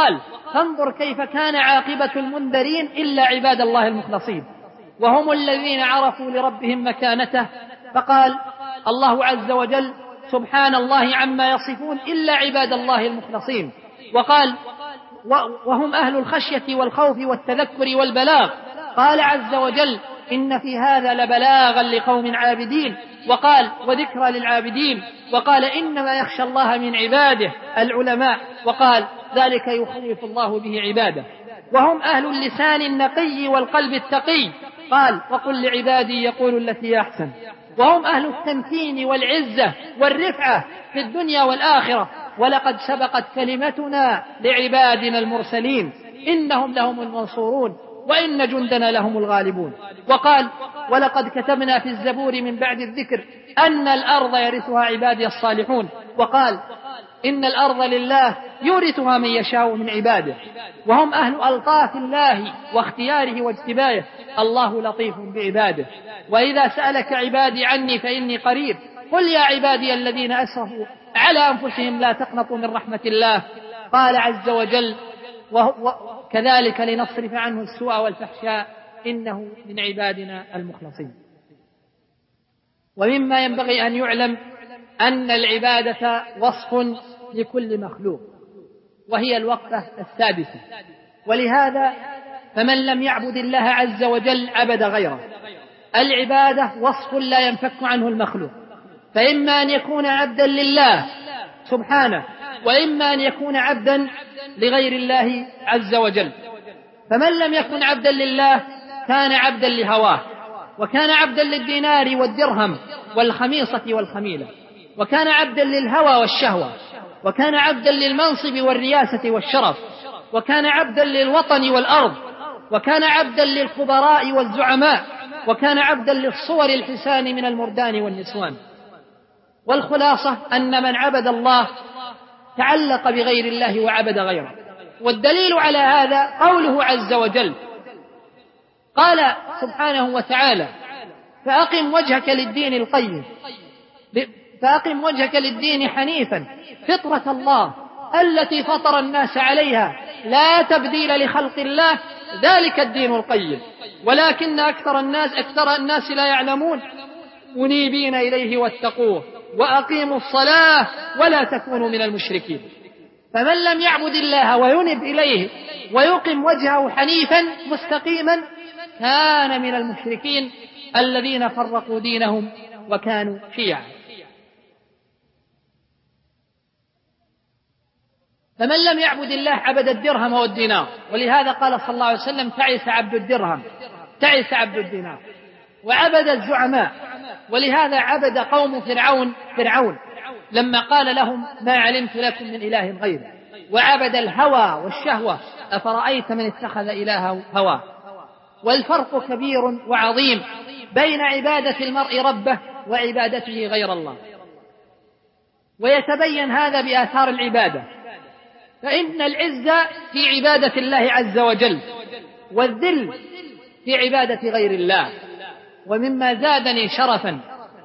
فانظر كيف كان عاقبة المنذرين إلا عباد الله المخلصين، وهم الذين عرفوا لربهم مكانته. فقال الله عز وجل سبحان الله عما يصفون إلا عباد الله المخلصين. وقال وهم أهل الخشية والخوف والتذكر والبلاغ. قال عز وجل إن في هذا لبلاغا لقوم عابدين. وقال وذكرى للعابدين. وقال إنما يخشى الله من عباده العلماء. وقال ذلك يخوف الله به عباده. وهم أهل اللسان النقي والقلب التقي. قال وقل لعبادي يقولوا التي أحسن. وهم أهل التمكين والعزة والرفعة في الدنيا والآخرة. ولقد سبقت كلمتنا لعبادنا المرسلين إنهم لهم المنصورون وإن جندنا لهم الغالبون. وقال ولقد كتبنا في الزبور من بعد الذكر أن الأرض يرثها عبادي الصالحون. وقال إن الأرض لله يورثها من يشاء من عباده. وهم أهل ألطاف الله واختياره واجتبائه. الله لطيف بعباده. وإذا سألك عبادي عني فإني قريب قل يا عبادي الذين أسرفوا على أنفسهم لا تقنطوا من رحمة الله. قال عز وجل وكذلك لنصرف عنه السوء والفحشاء إنه من عبادنا المخلصين. ومما ينبغي أن يعلم أن العبادة وصف لكل مخلوق، وهي الوقفة السادسة. ولهذا فمن لم يعبد الله عز وجل عبد غيره. العبادة وصف لا ينفك عنه المخلوق، فإما أن يكون عبدا لله سبحانه وإما أن يكون عبدا لغير الله عز وجل. فمن لم يكن عبدا لله كان عبدا لهواه، وكان عبدا للدينار والدرهم والخميصة والخميلة، وكان عبدا للهوى والشهوة، وكان عبدا للمنصب والرياسة والشرف، وكان عبدا للوطن والأرض، وكان عبدا للخبراء والزعماء، وكان عبدا للصور الحسان من المردان والنسوان. والخلاصة أن من عبد الله تعلق بغير الله وعبد غيره. والدليل على هذا قوله عز وجل قال سبحانه وتعالى فأقم وجهك للدين القيم فأقم وجهك للدين حنيفا فطرة الله التي فطر الناس عليها لا تبديل لخلق الله ذلك الدين القيم ولكن أكثر الناس أكثر الناس لا يعلمون منيبين إليه واتقوه وأقيموا الصلاة ولا تكونوا من المشركين. فمن لم يعبد الله وينب إليه ويقم وجهه حنيفا مستقيما كان من المشركين الذين فرقوا دينهم وكانوا شيعا. فمن لم يعبد الله عبد الدرهم والدينار، ولهذا قال صلى الله عليه وسلم تعس عبد الدرهم تعس عبد الدينار. وعبد الزعماء، ولهذا عبد قوم فرعون فرعون لما قال لهم ما علمت لكم من إله غيره. وعبد الهوى والشهوة أفرأيت من اتخذ إلهه هواه. والفرق كبير وعظيم بين عبادة المرء ربه وعبادته غير الله، ويتبين هذا بآثار العبادة. فإن العزة في عبادة الله عز وجل، والذل في عبادة غير الله. ومما زادني شرفا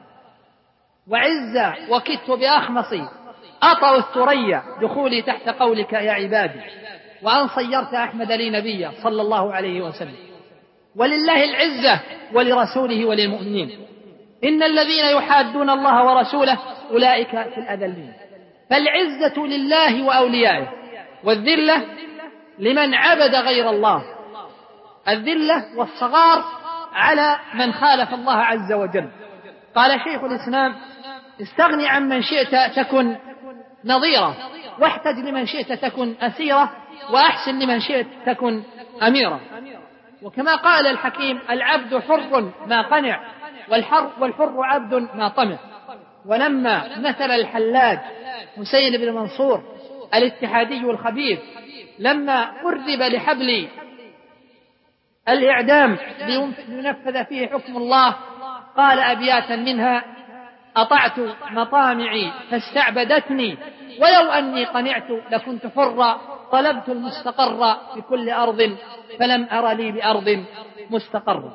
وعزة وكدت بأخمصي أطأ الثريا دخولي تحت قولك يا عبادي، وأن صيرت أحمد لي نبيا صلى الله عليه وسلم. ولله العزة ولرسوله وللمؤمنين. إن الذين يحادون الله ورسوله أولئك في الأذلين. فالعزة لله وأوليائه، والذلة لمن عبد غير الله. الذلة والصغار على من خالف الله عز وجل. قال شيخ الإسلام استغني عن من شئت تكن نظيرة، واحتج لمن شئت تكن أسيرة، وأحسن لمن شئت تكن أميرة. وكما قال الحكيم العبد حر ما قنع، والحر والحر عبد ما طمع. ولما مثل الحلاج حسين بن منصور الاتحادي الخبيث لما قرب لحبل الإعدام لينفذ فيه حكم الله قال أبياتا منها أطعت مطامعي فاستعبدتني ولو أني قنعت لكنت حرا طلبت المستقر في كل أرض فلم أر لي بأرض مستقر.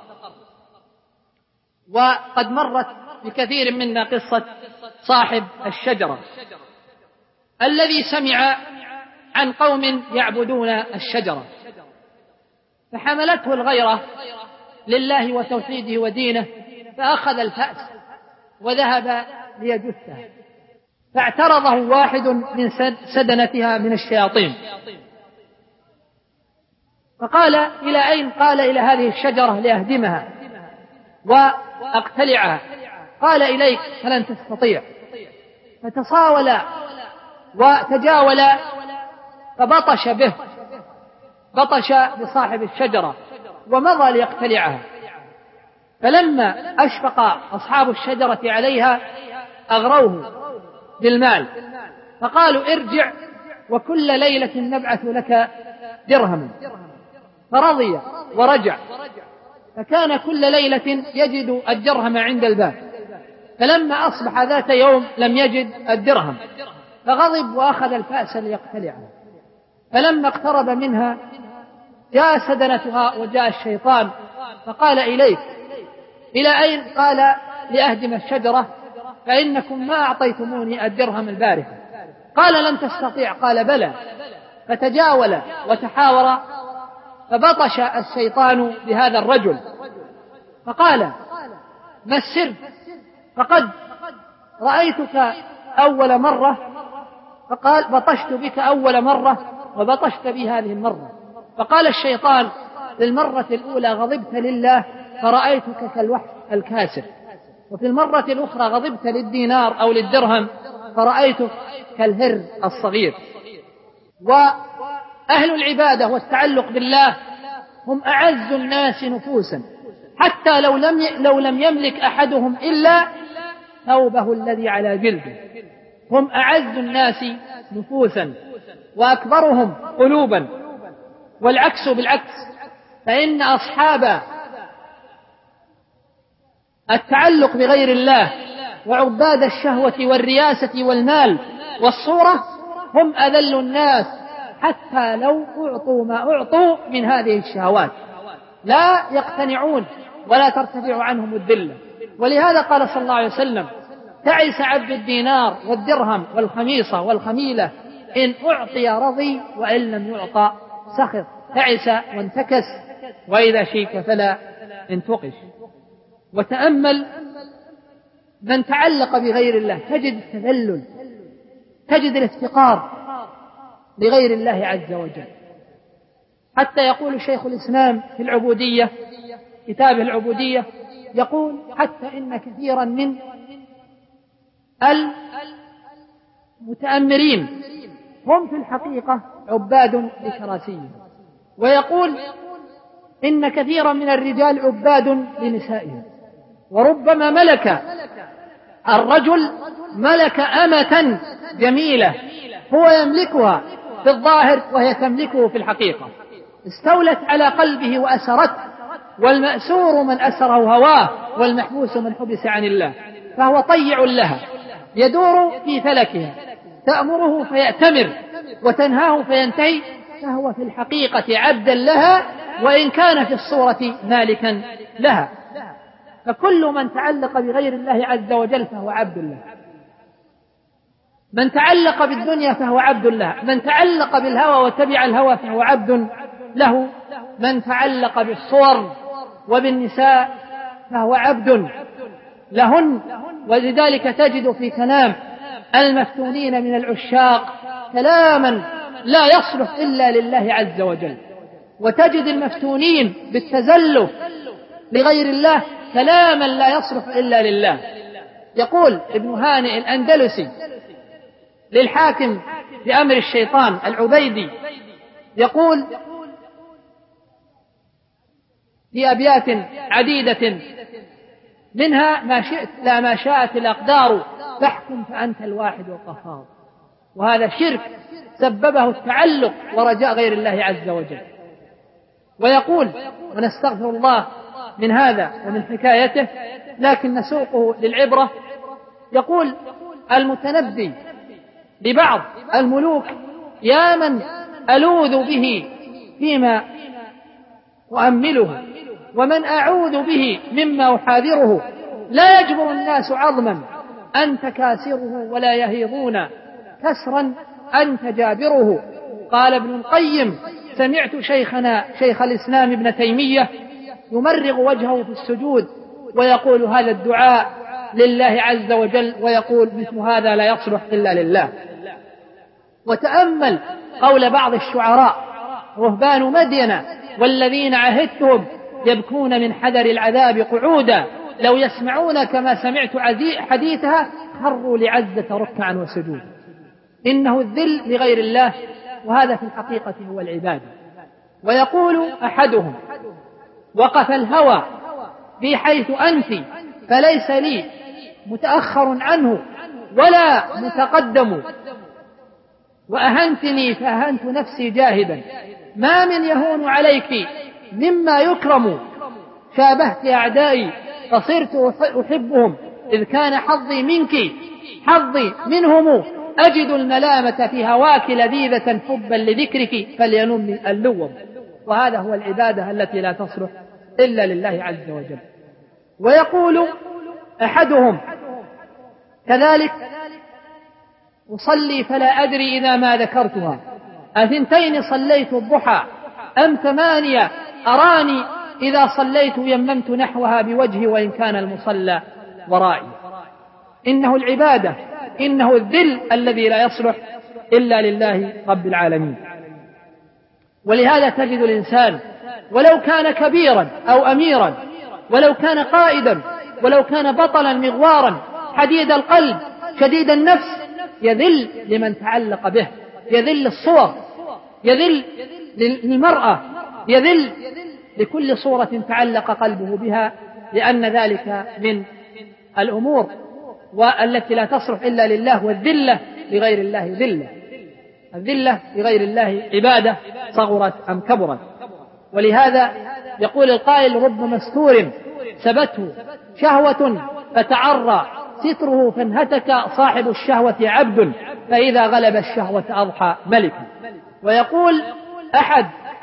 وقد مرت بكثير منا قصة صاحب الشجرة الذي سمع عن قوم يعبدون الشجرة، فحملته الغيرة لله وتوحيده ودينه، فأخذ الفأس وذهب ليجثها، فاعترضه واحد من سدنتها من الشياطين فقال: إلى أين؟ قال: إلى هذه الشجرة لأهدمها وأقتلعها. قال: إليك فلن تستطيع. فتصاول وتجاول فبطش به، بطش بصاحب الشجرة ومضى ليقتلعها. فلما أشفق أصحاب الشجرة عليها أغروه بالمال، فقالوا: ارجع وكل ليلة نبعث لك درهما. فرضي ورجع، فكان كل ليلة يجد الدرهم عند الباب. فلما أصبح ذات يوم لم يجد الدرهم، فغضب وأخذ الفأس ليقتلعها. فلما اقترب منها جاء سدنتها وجاء الشيطان فقال: إليك. إلى أين؟ قال: لأهدم الشجرة، فإنكم ما أعطيتموني الدرهم البارحة. قال: لن تستطيع. قال: بلى. فتجاول وتحاور، فبطش الشيطان بهذا الرجل فقال: ما السر؟ فقد رأيتك أول مرة، فقال: بطشت بك أول مرة وبطشت بي هذه المرة. فقال الشيطان: للمرة الأولى غضبت لله فرأيتك كالوحش الكاسر، وفي المرة الأخرى غضبت للدينار أو للدرهم فرأيتك كالهر الصغير. وأهل العبادة والتعلق بالله هم أعز الناس نفوسا، حتى لو لم لو لم يملك أحدهم إلا ثوبه الذي على جلده، هم أعز الناس نفوسا وأكبرهم قلوبا. والعكس بالعكس، فإن أصحاب التعلق بغير الله وعباد الشهوة والرياسة والمال والصورة هم أذل الناس، حتى لو أعطوا ما أعطوا من هذه الشهوات لا يقتنعون ولا ترتفع عنهم الذلة. ولهذا قال صلى الله عليه وسلم: تعس عبد الدينار والدرهم والخميصة والخميلة، إن أعطي رضي وإن لم يعطى سخط. تعس وانتكس، وإذا شيك فلا انتقش. وتأمل من تعلق بغير الله تجد التذلل، تجد الافتقار لغير الله عز وجل. حتى يقول شيخ الإسلام في العبودية، كتابه العبودية، يقول: حتى إن كثيرا من المتأمرين هم في الحقيقة عباد لكراسيهم. ويقول: إن كثيرا من الرجال عباد لنسائهم. وربما ملك الرجل ملك أمة جميلة هو يملكها في الظاهر وهي تملكه في الحقيقة، استولت على قلبه وأسرته، والمأسور من أسره هواه، والمحبوس من حبس عن الله، فهو طيع لها يدور في فلكها، تأمره فيأتمر وتنهاه فينتهي، فهو في الحقيقة عبدا لها، وإن كان في الصورة مالكا لها. فكل من تعلق بغير الله عز وجل فهو عبد الله. من تعلق بالدنيا فهو عبد الله، من تعلق بالهوى وتبع الهوى فهو عبد له، من تعلق بالصور وبالنساء فهو عبد لهن. ولذلك تجد في كلام المفتونين من العشاق كلاما لا يصلح إلا لله عز وجل، وتجد المفتونين بالتزلف لغير الله كلاما لا يصلح إلا لله. يقول ابن هانئ الأندلسي للحاكم بأمر الشيطان العبيدي، يقول في أبيات عديدة منها: ما شئت لا ما شاءت الأقدار، فاحكم فأنت الواحد القهار. وهذا شرك سببه التعلق ورجاء غير الله عز وجل. ويقول، ونستغفر الله من هذا ومن حكايته لكن نسوقه للعبرة، يقول المتنبي لبعض الملوك: يا من ألوذ به فيما أؤمله، ومن أعوذ به مما أحاذره، لا يجبر الناس عظما أنت كاسره، ولا يهيضون كسرا أنت جابره. قال ابن القيم: سمعت شيخنا شيخ الإسلام ابن تيمية يمرغ وجهه في السجود ويقول هذا الدعاء لله عز وجل، ويقول مثل هذا لا يصلح إلا لله. وتأمل قول بعض الشعراء: رهبان مدين والذين عهدتهم يبكون من حذر العذاب قعودا، لو يسمعون كما سمعت حديثها خروا لعزة ركعا وسجودا. إنه الذل لغير الله، وهذا في الحقيقة هو العبادة. ويقول أحدهم: وقف الهوى في حيث أنت فليس لي متأخر عنه ولا متقدم، وأهنتني فأهنت نفسي جاهدا، ما من يهون عليك مما يكرم، شابهت أعدائي فصرت أحبهم، إذ كان حظي منك حظي منهم، أجد الملامة في هواك لذيذة حبا لذكرك فلينم اللوم. وهذا هو العبادة التي لا تصلح إلا لله عز وجل. ويقول أحدهم كذلك: أصلي فلا أدري إذا ما ذكرتها، أثنتين صليت الضحى أم ثمانية، أراني إذا صليت يممت نحوها بوجهي وإن كان المصلى ورائي. إنه العبادة، إنه الذل الذي لا يصلح إلا لله رب العالمين. ولهذا تجد الإنسان ولو كان كبيرا أو أميرا، ولو كان قائدا، ولو كان بطلا مغوارا حديد القلب شديد النفس، يذل لمن تعلق به، يذل الصور، يذل للمرأة، يذل لكل صورة تعلق قلبه بها، لأن ذلك من الأمور والتي لا تصلح إلا لله. والذلة لغير الله ذلة، الذلة لغير الله عبادة صغرت أم كبرت. ولهذا يقول القائل: رب مستور سبته شهوة فتعرى ستره فانهتك، صاحب الشهوة عبد فإذا غلب الشهوة أضحى ملك. ويقول أحد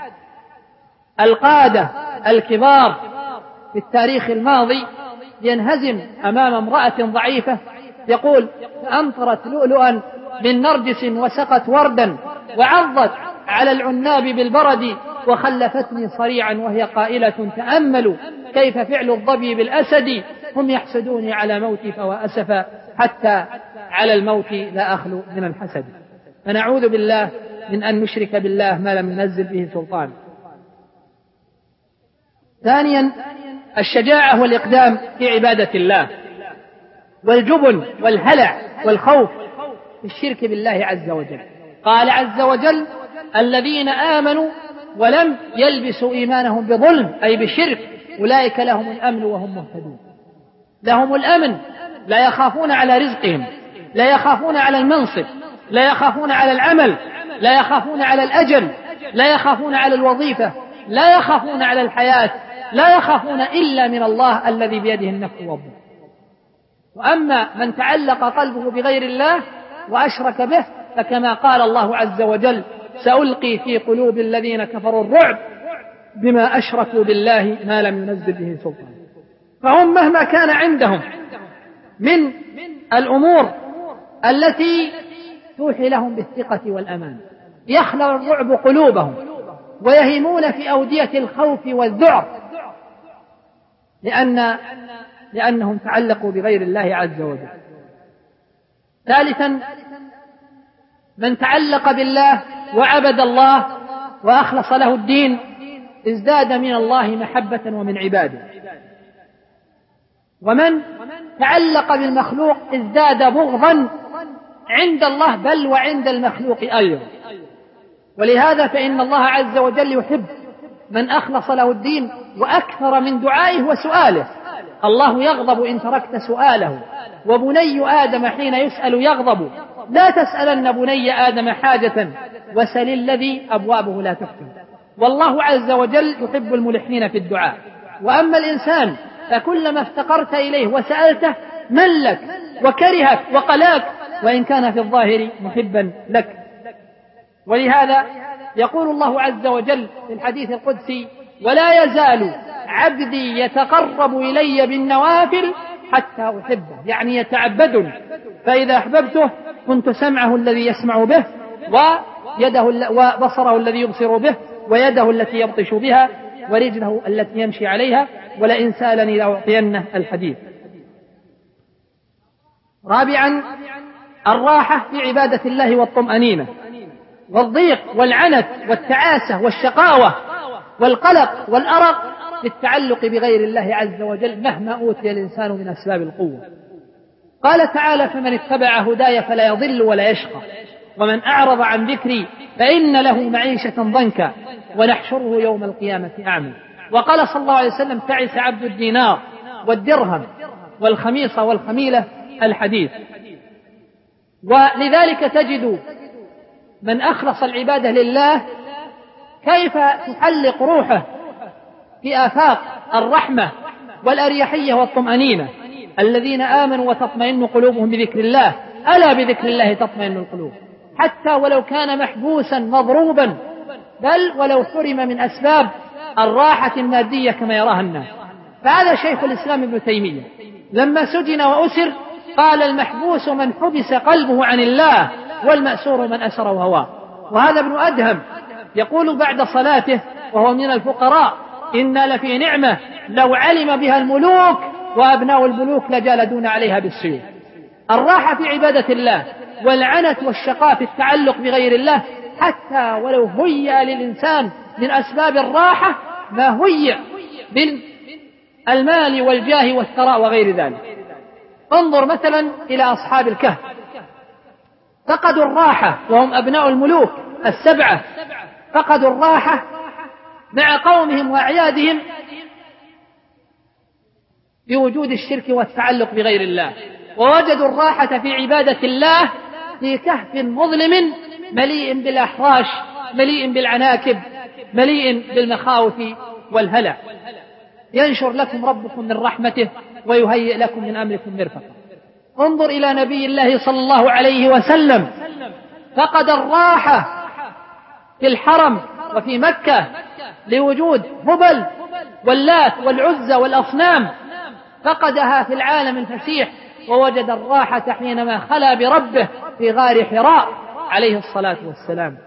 القادة الكبار في التاريخ الماضي ينهزم أمام امرأة ضعيفة، يقول: فأمطرت لؤلؤا من نرجس وسقت وردا وعضت على العناب بالبرد، وخلفتني صريعا وهي قائلة: تأملوا كيف فعل الظبي بالأسد، هم يحسدوني على موتي فوا أسفا، حتى على الموت لا أخلو من الحسد. فنعوذ بالله من أن نشرك بالله ما لم ينزل به سلطان. ثانيا الشجاعة والإقدام في عبادة الله، والجبن والهلع والخوف في الشرك بالله عز وجل. قال عز وجل: الذين آمنوا ولم يلبسوا إيمانهم بظلم أي بشرك أولئك لهم الأمن وهم مهتدون. لهم الأمن، لا يخافون على رزقهم، لا يخافون على المنصب، لا يخافون على العمل، لا يخافون على الأجل، لا يخافون على الوظيفة، لا يخافون على الحياة، لا يخافون إلا من الله الذي بيده النفع والضر. وأما من تعلق قلبه بغير الله وأشرك به، فكما قال الله عز وجل: سألقي في قلوب الذين كفروا الرعب بما أشركوا بالله ما لم ينزل به سلطان. فهم مهما كان عندهم من الأمور التي توحي لهم بالثقة والأمان، يخلع الرعب قلوبهم ويهيمون في أودية الخوف والذعر، لأن لأنهم تعلقوا بغير الله عز وجل. ثالثا من تعلق بالله وعبد الله وأخلص له الدين ازداد من الله محبة ومن عباده. ومن تعلق بالمخلوق ازداد بغضا عند الله بل وعند المخلوق أيضا. ولهذا فإن الله عز وجل يحب من أخلص له الدين وأكثر من دعائه وسؤاله. الله يغضب إن تركت سؤاله، وبني آدم حين يسأل يغضب، لا تسألن بني آدم حاجة وسل الذي أبوابه لا تفتح. والله عز وجل يحب الملحين في الدعاء. وأما الإنسان فكلما افتقرت إليه وسألته ملك وكرهك وقلاك، وإن كان في الظاهر محبا لك. ولهذا يقول الله عز وجل في الحديث القدسي: ولا يزال عبدي يتقرب إلي بالنوافل حتى أحبه، يعني يتعبدني، فإذا أحببته كنت سمعه الذي يسمع به يده وبصره الذي يبصر به، ويده التي يبطش بها، ورجله التي يمشي عليها، ولئن سألني لأعطينه الحديث. رابعا الراحة في عبادة الله والطمأنينة، والضيق والعنت والتعاسة والشقاوة والقلق والأرق بالتعلق بغير الله عز وجل مهما أوتي الإنسان من أسباب القوة. قال تعالى: فمن اتبع هداي فلا يضل ولا يشقى، ومن أعرض عن ذكري فإن له معيشة ضنكا ونحشره يوم القيامة أعمى. وقال صلى الله عليه وسلم: تعس عبد الدينار والدرهم والخميصة والخميلة الحديث. ولذلك تجد من أخلص العبادة لله كيف تحلق روحه في آفاق الرحمة والأريحية والطمأنينة. الذين آمنوا وتطمئن قلوبهم بذكر الله، ألا بذكر الله تطمئن القلوب، حتى ولو كان محبوسا مضروبا، بل ولو حرم من أسباب الراحة المادية كما يراها الناس. فهذا شيخ الإسلام ابن تيمية لما سجن وأسر قال: المحبوس من حبس قلبه عن الله، والمأسور من أسر وهواه. وهذا ابن أدهم يقول بعد صلاته وهو من الفقراء: إنا لفي نعمة لو علم بها الملوك وأبناء الملوك لجالدون عليها بالسيوف. الراحة في عبادة الله، والعنت والشقاء في التعلق بغير الله، حتى ولو هيأ للإنسان من أسباب الراحة ما هيأ بالمال والجاه والثراء وغير ذلك. انظر مثلا إلى أصحاب الكهف، فقدوا الراحة وهم أبناء الملوك السبعة، فقدوا الراحة مع قومهم وأعيادهم بوجود الشرك والتعلق بغير الله، ووجدوا الراحة في عبادة الله في كهف مظلم مليء بالأحراش، مليء بالعناكب، مليء بالمخاوف والهلع. ينشر لكم ربكم من رحمته ويهيئ لكم من أمركم مرفقا. انظر إلى نبي الله صلى الله عليه وسلم، فقد الراحة في الحرم وفي مكة لوجود هبل واللات والعزى والأصنام، فقدها في العالم الفسيح، ووجد الراحة حينما خلا بربه في غار حراء عليه الصلاة والسلام.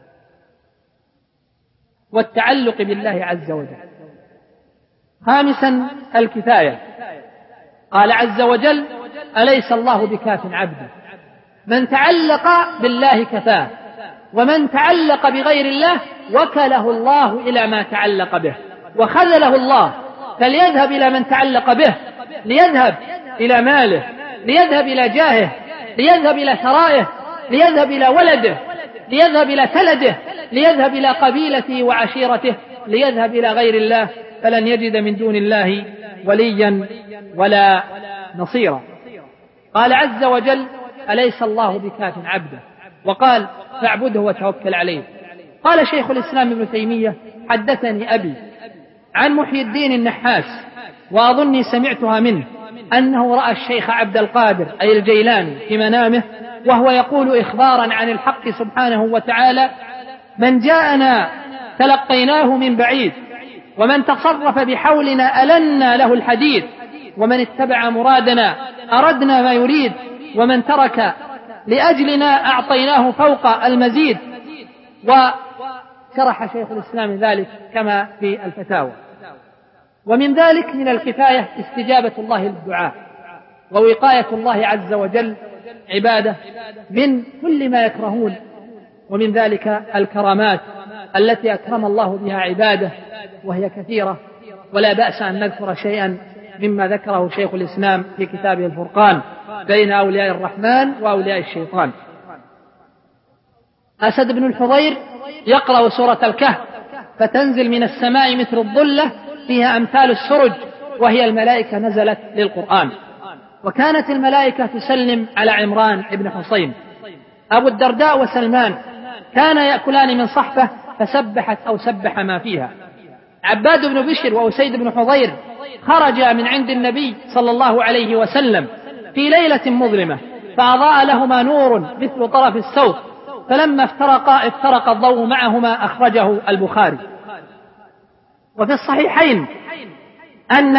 والتعلق بالله عز وجل. خامسا الكفاية. قال عز وجل: أليس الله بكاف عبده. من تعلق بالله كفاه، ومن تعلق بغير الله وكله الله إلى ما تعلق به وخذله الله. فليذهب إلى من تعلق به، ليذهب إلى ماله، ليذهب إلى جاهه، ليذهب إلى ثرائه، ليذهب إلى ولده، ليذهب إلى ثلده، ليذهب إلى قبيلته وعشيرته، ليذهب إلى غير الله، فلن يجد من دون الله وليا ولا نصيرا. قال عز وجل: أليس الله بكاف عبده. وقال: فاعبده وتوكل عليه. قال شيخ الإسلام ابن تيمية: حدثني أبي عن محي الدين النحاس، وأظني سمعتها منه، أنه رأى الشيخ عبد القادر أي الجيلاني في منامه وهو يقول إخبارا عن الحق سبحانه وتعالى: من جاءنا تلقيناه من بعيد، ومن تصرف بحولنا ألنا له الحديد، ومن اتبع مرادنا أردنا ما يريد، ومن ترك لأجلنا أعطيناه فوق المزيد. وشرح شيخ الإسلام ذلك كما في الفتاوى. ومن ذلك من الكفاية استجابة الله للدعاء، ووقاية الله عز وجل عباده من كل ما يكرهون، ومن ذلك الكرامات التي أكرم الله بها عباده وهي كثيرة، ولا بأس أن نذكر شيئا مما ذكره شيخ الإسلام في كتابه الفرقان بين أولياء الرحمن وأولياء الشيطان. أسد بن الحضير يقرأ سورة الكهف فتنزل من السماء مثل الظلة فيها أمثال السرج، وهي الملائكة نزلت للقرآن. وكانت الملائكة تسلم على عمران بن حصين. أبو الدرداء وسلمان كانا يأكلان من صحفة فسبحت أو سبح ما فيها. عباد بن بشر وأسيد بن حضير خرجا من عند النبي صلى الله عليه وسلم في ليلة مظلمة، فأضاء لهما نور مثل طرف السوق، فلما افترقا افترق الضوء معهما، أخرجه البخاري. وفي الصحيحين أن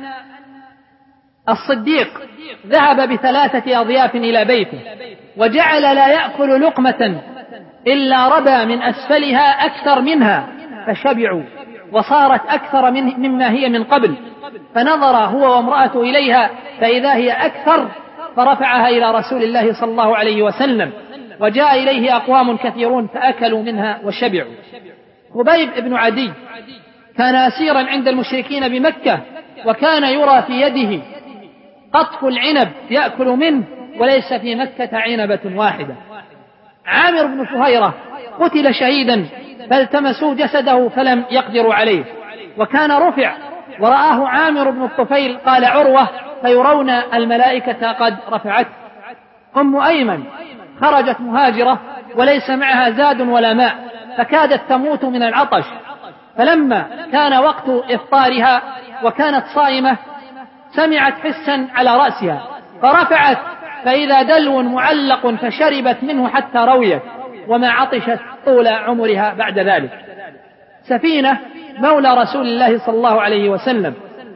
الصديق ذهب بثلاثة أضياف إلى بيته، وجعل لا يأكل لقمة إلا ربى من أسفلها أكثر منها فشبعوا وصارت أكثر من مما هي من قبل، فنظر هو وامرأته إليها فإذا هي أكثر، فرفعها إلى رسول الله صلى الله عليه وسلم، وجاء إليه أقوام كثيرون فأكلوا منها وشبعوا. خبيب بن عدي كان أسيرا عند المشركين بمكة، وكان يرى في يده قطف العنب يأكل منه، وليس في مكة عنبة واحدة. عامر بن فهيرة قتل شهيدا فالتمسوا جسده فلم يقدروا عليه، وكان رفع ورآه عامر بن الطفيل قال عروة فيرون الملائكة قد رفعته. أم أيمن خرجت مهاجرة وليس معها زاد ولا ماء، فكادت تموت من العطش، فلما كان وقت إفطارها وكانت صائمة سمعت حسا على رأسها فرفعت فإذا دلو معلق فشربت منه حتى رويت، وما عطشت طول عمرها بعد ذلك. سفينة مولى رسول الله صلى الله عليه وسلم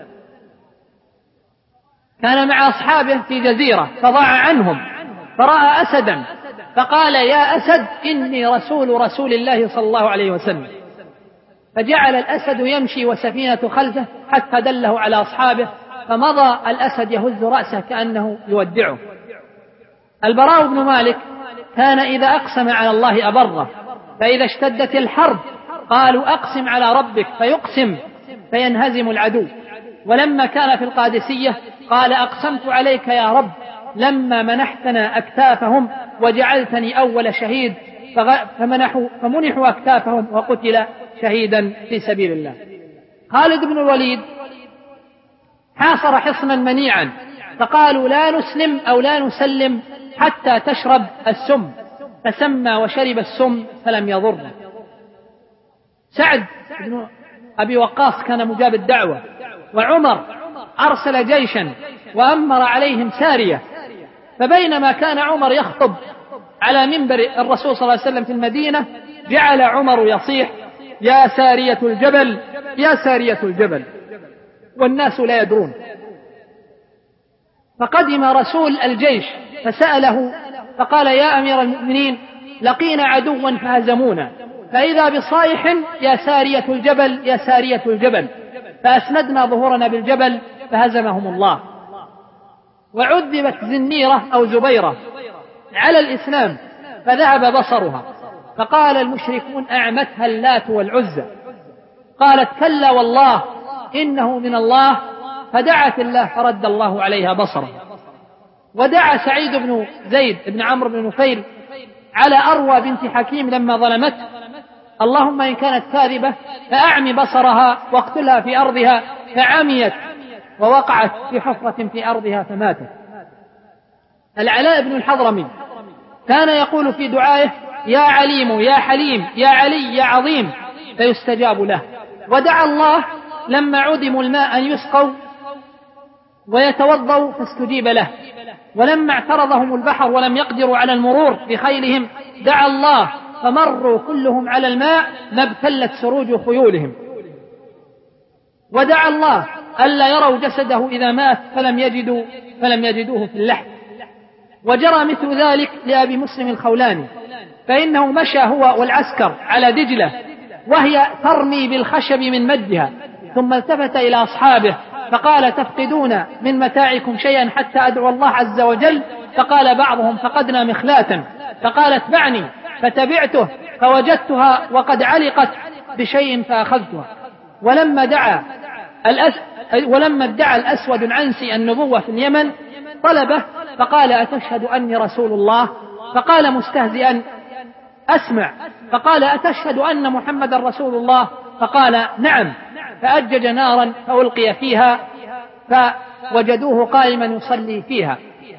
كان مع أصحابه في جزيرة فضاع عنهم، فرأى أسدا فقال يا أسد إني رسول رسول الله صلى الله عليه وسلم، فجعل الأسد يمشي وسفينة خلفه حتى دله على أصحابه، فمضى الأسد يهز رأسه كأنه يودعه. البراء بن مالك كان إذا أقسم على الله أبره، فإذا اشتدت الحرب قالوا أقسم على ربك فيقسم فينهزم العدو. ولما كان في القادسية قال أقسمت عليك يا رب لما منحتنا أكتافهم وجعلتني أول شهيد، فمنحوا فمنحوا أكتافهم وقتل شهيدا في سبيل الله. خالد بن الوليد حاصر حصنا منيعا، فقالوا لا نسلم أو لا نسلم حتى تشرب السم، فسمى وشرب السم فلم يضره. سعد بن أبي وقاص كان مجاب الدعوة، وعمر أرسل جيشا وأمر عليهم سارية، فبينما كان عمر يخطب على منبر الرسول صلى الله عليه وسلم في المدينة جعل عمر يصيح يا سارية الجبل يا سارية الجبل، والناس لا يدرون. فقدم رسول الجيش فسأله فقال يا أمير المؤمنين لقينا عدوا فهزمونا، فإذا بصائح يا سارية الجبل يا سارية الجبل، فأسندنا ظهورنا بالجبل فهزمهم الله. وعذبت زنيرة أو زبيرة على الإسلام فذهب بصرها، فقال المشركون أعمتها اللات والعزى، قالت كلا والله إنه من الله، فدعت الله فرد الله عليها بصرها. ودعا سعيد بن زيد بن عمرو بن نفيل على أروى بنت حكيم لما ظلمته اللهم إن كانت كاذبة فأعمي بصرها واقتلها في أرضها، فعميت ووقعت في حفرة في أرضها فماتت. العلاء بن الحضرمي كان يقول في دعائه يا عليم يا حليم يا علي يا عظيم فيستجاب له. ودعا الله لما عدموا الماء أن يسقوا ويتوضوا فاستجيب له. ولما اعترضهم البحر ولم يقدروا على المرور بخيلهم دعا الله فمروا كلهم على الماء ما ابتلت سروج خيولهم. ودعا الله ألا يروا جسده إذا مات فلم يجدوا فلم يجدوه في اللحد. وجرى مثل ذلك لأبي مسلم الخولاني، فإنه مشى هو والعسكر على دجلة وهي ترمي بالخشب من مدها، ثم التفت إلى أصحابه فقال تفقدون من متاعكم شيئا حتى أدعو الله عز وجل؟ فقال بعضهم فقدنا مخلاة، فقال اتبعني، فتبعته فوجدتها وقد علقت بشيء فأخذتها. ولما دعا الأس... ولما ادعى الأسود العنسي النبوة في اليمن طلبه فقال أتشهد أني رسول الله؟ فقال مستهزئا أسمع. فقال أتشهد أن محمد رسول الله؟ فقال نعم. فأجج نارا فألقي فيها فوجدوه قائما يصلي فيها،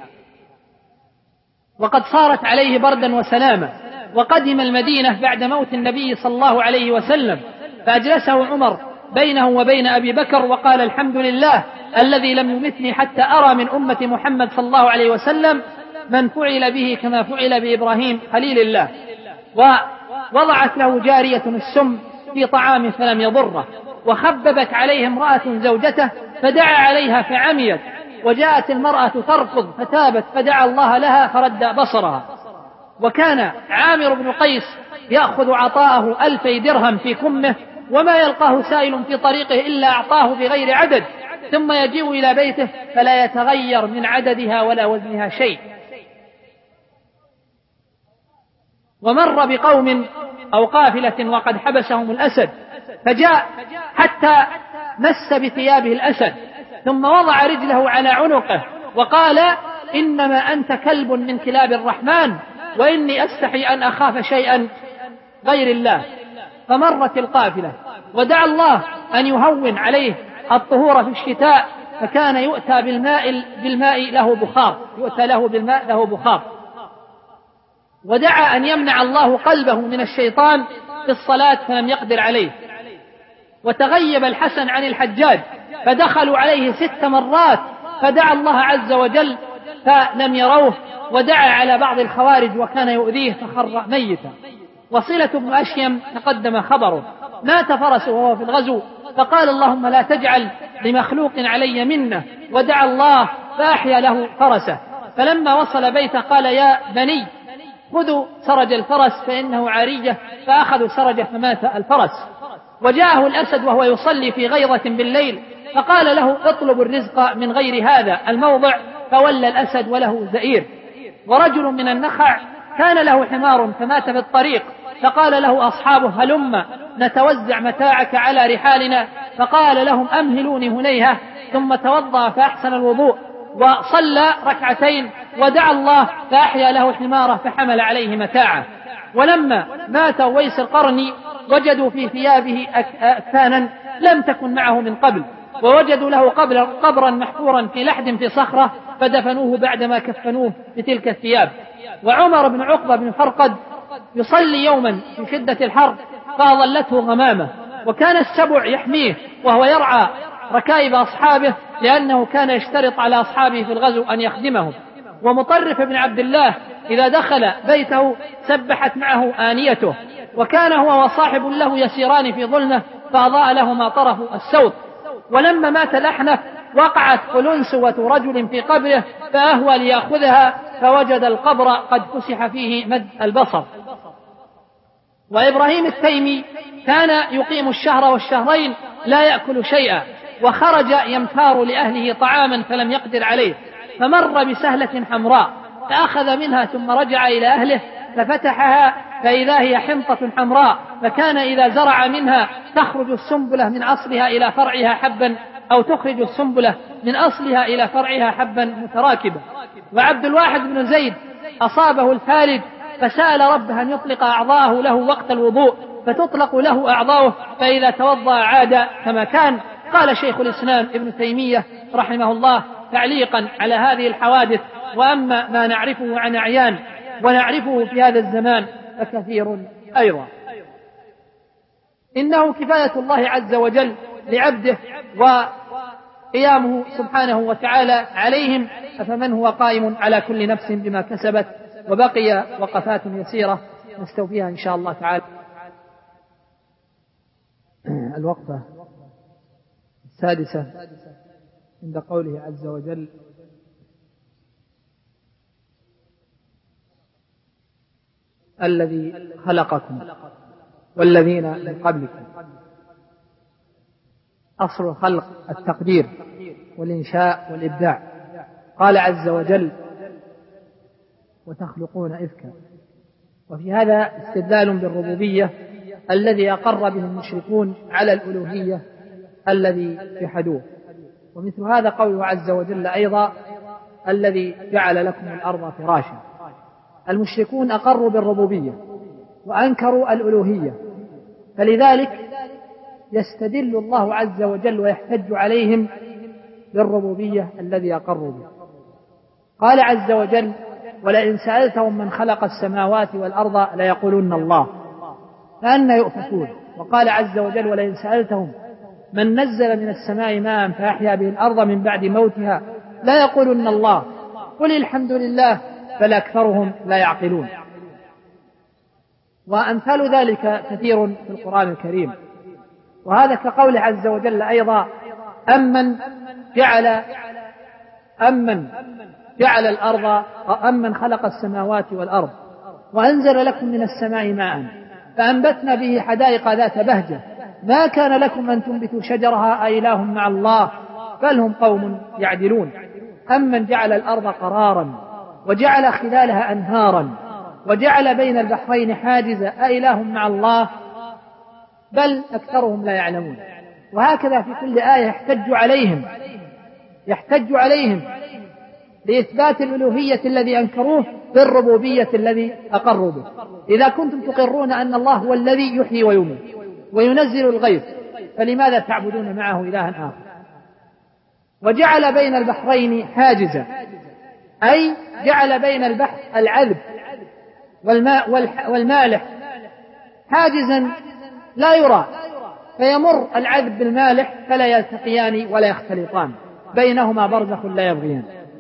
وقد صارت عليه بردا وسلاما. وقدم المدينة بعد موت النبي صلى الله عليه وسلم، فأجلسه عمر بينه وبين أبي بكر وقال الحمد لله الذي لم يمتني حتى أرى من أمة محمد صلى الله عليه وسلم من فعل به كما فعل بإبراهيم خليل الله. ووضعت له جارية السم في طعام فلم يضره، وخببت عليه امرأة زوجته فدعا عليها فعميت، وجاءت المرأة تركض فتابت فدعا الله لها فرد بصرها. وكان عامر بن قيس يأخذ عطاءه ألفي درهم في كمه، وما يلقاه سائل في طريقه إلا أعطاه بغير عدد، ثم يجيء إلى بيته فلا يتغير من عددها ولا وزنها شيء. ومر بقوم أو قافلة وقد حبسهم الأسد، فجاء حتى مس بثيابه الأسد، ثم وضع رجله على عنقه وقال: إنما أنت كلب من كلاب الرحمن، وإني أستحي أن أخاف شيئا غير الله. فمرت القافلة ودعا الله أن يهون عليه الطهور في الشتاء، فكان يؤتى بالماء بالماء له بخار، يؤتى له بالماء له بخار. ودعا أن يمنع الله قلبه من الشيطان في الصلاة فلم يقدر عليه. وتغيب الحسن عن الحجاج فدخلوا عليه ست مرات فدعا الله عز وجل فلم يروه، ودعا على بعض الخوارج وكان يؤذيه فخر ميتا. وصلة بن أشيم تقدم خبره، مات فرسه وهو في الغزو، فقال: اللهم لا تجعل لمخلوق علي منه، ودعا الله فأحيا له فرسه. فلما وصل بيته قال: يا بني خذوا سرج الفرس فإنه عارية، فأخذوا سرجه فمات الفرس. وجاءه الأسد وهو يصلي في غيظة بالليل فقال له: اطلب الرزق من غير هذا الموضع، فولى الأسد وله زئير. ورجل من النخع كان له حمار فمات في الطريق، فقال له أصحابه: هلم نتوزع متاعك على رحالنا، فقال لهم: أمهلوني هنيهة. ثم توضأ فأحسن الوضوء وصلى ركعتين ودعا الله فأحيا له حماره فحمل عليه متاعه. ولما مات ويس القرني وجدوا في ثيابه أكفانا لم تكن معه من قبل، ووجدوا له قبرا محفورا في لحد في صخرة فدفنوه بعدما كفنوه بتلك الثياب. وعمر بن عقبة بن فرقد يصلي يوما في شدة الحر فأظلته غمامة، وكان السبع يحميه وهو يرعى ركائب أصحابه لأنه كان يشترط على أصحابه في الغزو أن يخدمهم. ومطرف بن عبد الله إذا دخل بيته سبحت معه آنيته، وكان هو وصاحب له يسيران في ظلمه فأضاء لهما طرف السوط. ولما مات الأحنف وقعت قلنسوة رجل في قبره فأهوى ليأخذها فوجد القبر قد فسح فيه مد البصر. وإبراهيم التيمي كان يقيم الشهر والشهرين لا يأكل شيئا، وخرج يمتار لأهله طعاما فلم يقدر عليه، فمر بسهلة حمراء فأخذ منها ثم رجع إلى أهله ففتحها فإذا هي حنطة حمراء، فكان إذا زرع منها تخرج السنبلة من أصلها إلى فرعها حبا، أو تخرج السنبلة من أصلها إلى فرعها حبا متراكبا. وعبد الواحد بن زيد أصابه الفالج فسأل ربه أن يطلق أعضاءه له وقت الوضوء فتطلق له أعضاؤه، فإذا توضأ عاد كما كان. قال شيخ الإسلام ابن تيمية رحمه الله تعليقا على هذه الحوادث: وأما ما نعرفه عن أعيان ونعرفه في هذا الزمان فكثير أيضا. إنه كفاية الله عز وجل لعبده وقيامه سبحانه وتعالى عليهم، أفمن هو قائم على كل نفس بما كسبت. وبقي وقفات يسيرة نستوفيها إن شاء الله تعالى. الوقفة السادسة عند قوله عز وجل: الذي خلقكم والذين من قبلكم. أصل الخلق التقدير والإنشاء والإبداع. قال عز وجل: وتخلقون إفكا. وفي هذا استدلال بالربوبية الذي أقر به المشركون على الألوهية الذي جحدوه. ومثل هذا قوله عز وجل أيضا: الذي جعل لكم الأرض فراشا. المشركون أقروا بالربوبية وأنكروا الألوهية، فلذلك يستدل الله عز وجل ويحتج عليهم بالربوبية الذي أقروا به. قال عز وجل: ولئن سألتهم من خلق السماوات والأرض ليقولن الله فأنى يؤفكون. وقال عز وجل: ولئن سألتهم من نزل من السماء ماء فأحيا به الأرض من بعد موتها لا يقولن الله قل الحمد لله بل أكثرهم لا يعقلون. وأمثال ذلك كثير في القرآن الكريم. وهذا كقول عز وجل أيضا: أمن جعل أمن جعل الأرض أمن خلق السماوات والأرض وأنزل لكم من السماء ماء فأنبتنا به حدائق ذات بهجة ما كان لكم أن تنبتوا شجرها أإله مع الله بل هم قوم يعدلون أمن جعل الأرض قرارا وجعل خلالها أنهارا وجعل بين البحرين حاجزا أإله مع الله بل أكثرهم لا يعلمون. وهكذا في كل آية يحتج عليهم يحتج عليهم لإثبات الألوهية الذي أنكروه بالربوبية الذي أقروا به. إذا كنتم تقرون أن الله هو الذي يحيي ويميت وينزل الغيث فلماذا تعبدون معه إلها آخر؟ وجعل بين البحرين حاجزا أي جعل بين البحر العذب والماء والمالح حاجزا لا يرى فيمر العذب بالمالح فلا يلتقيان ولا يختلطان بينهما برزخ لا يبغيان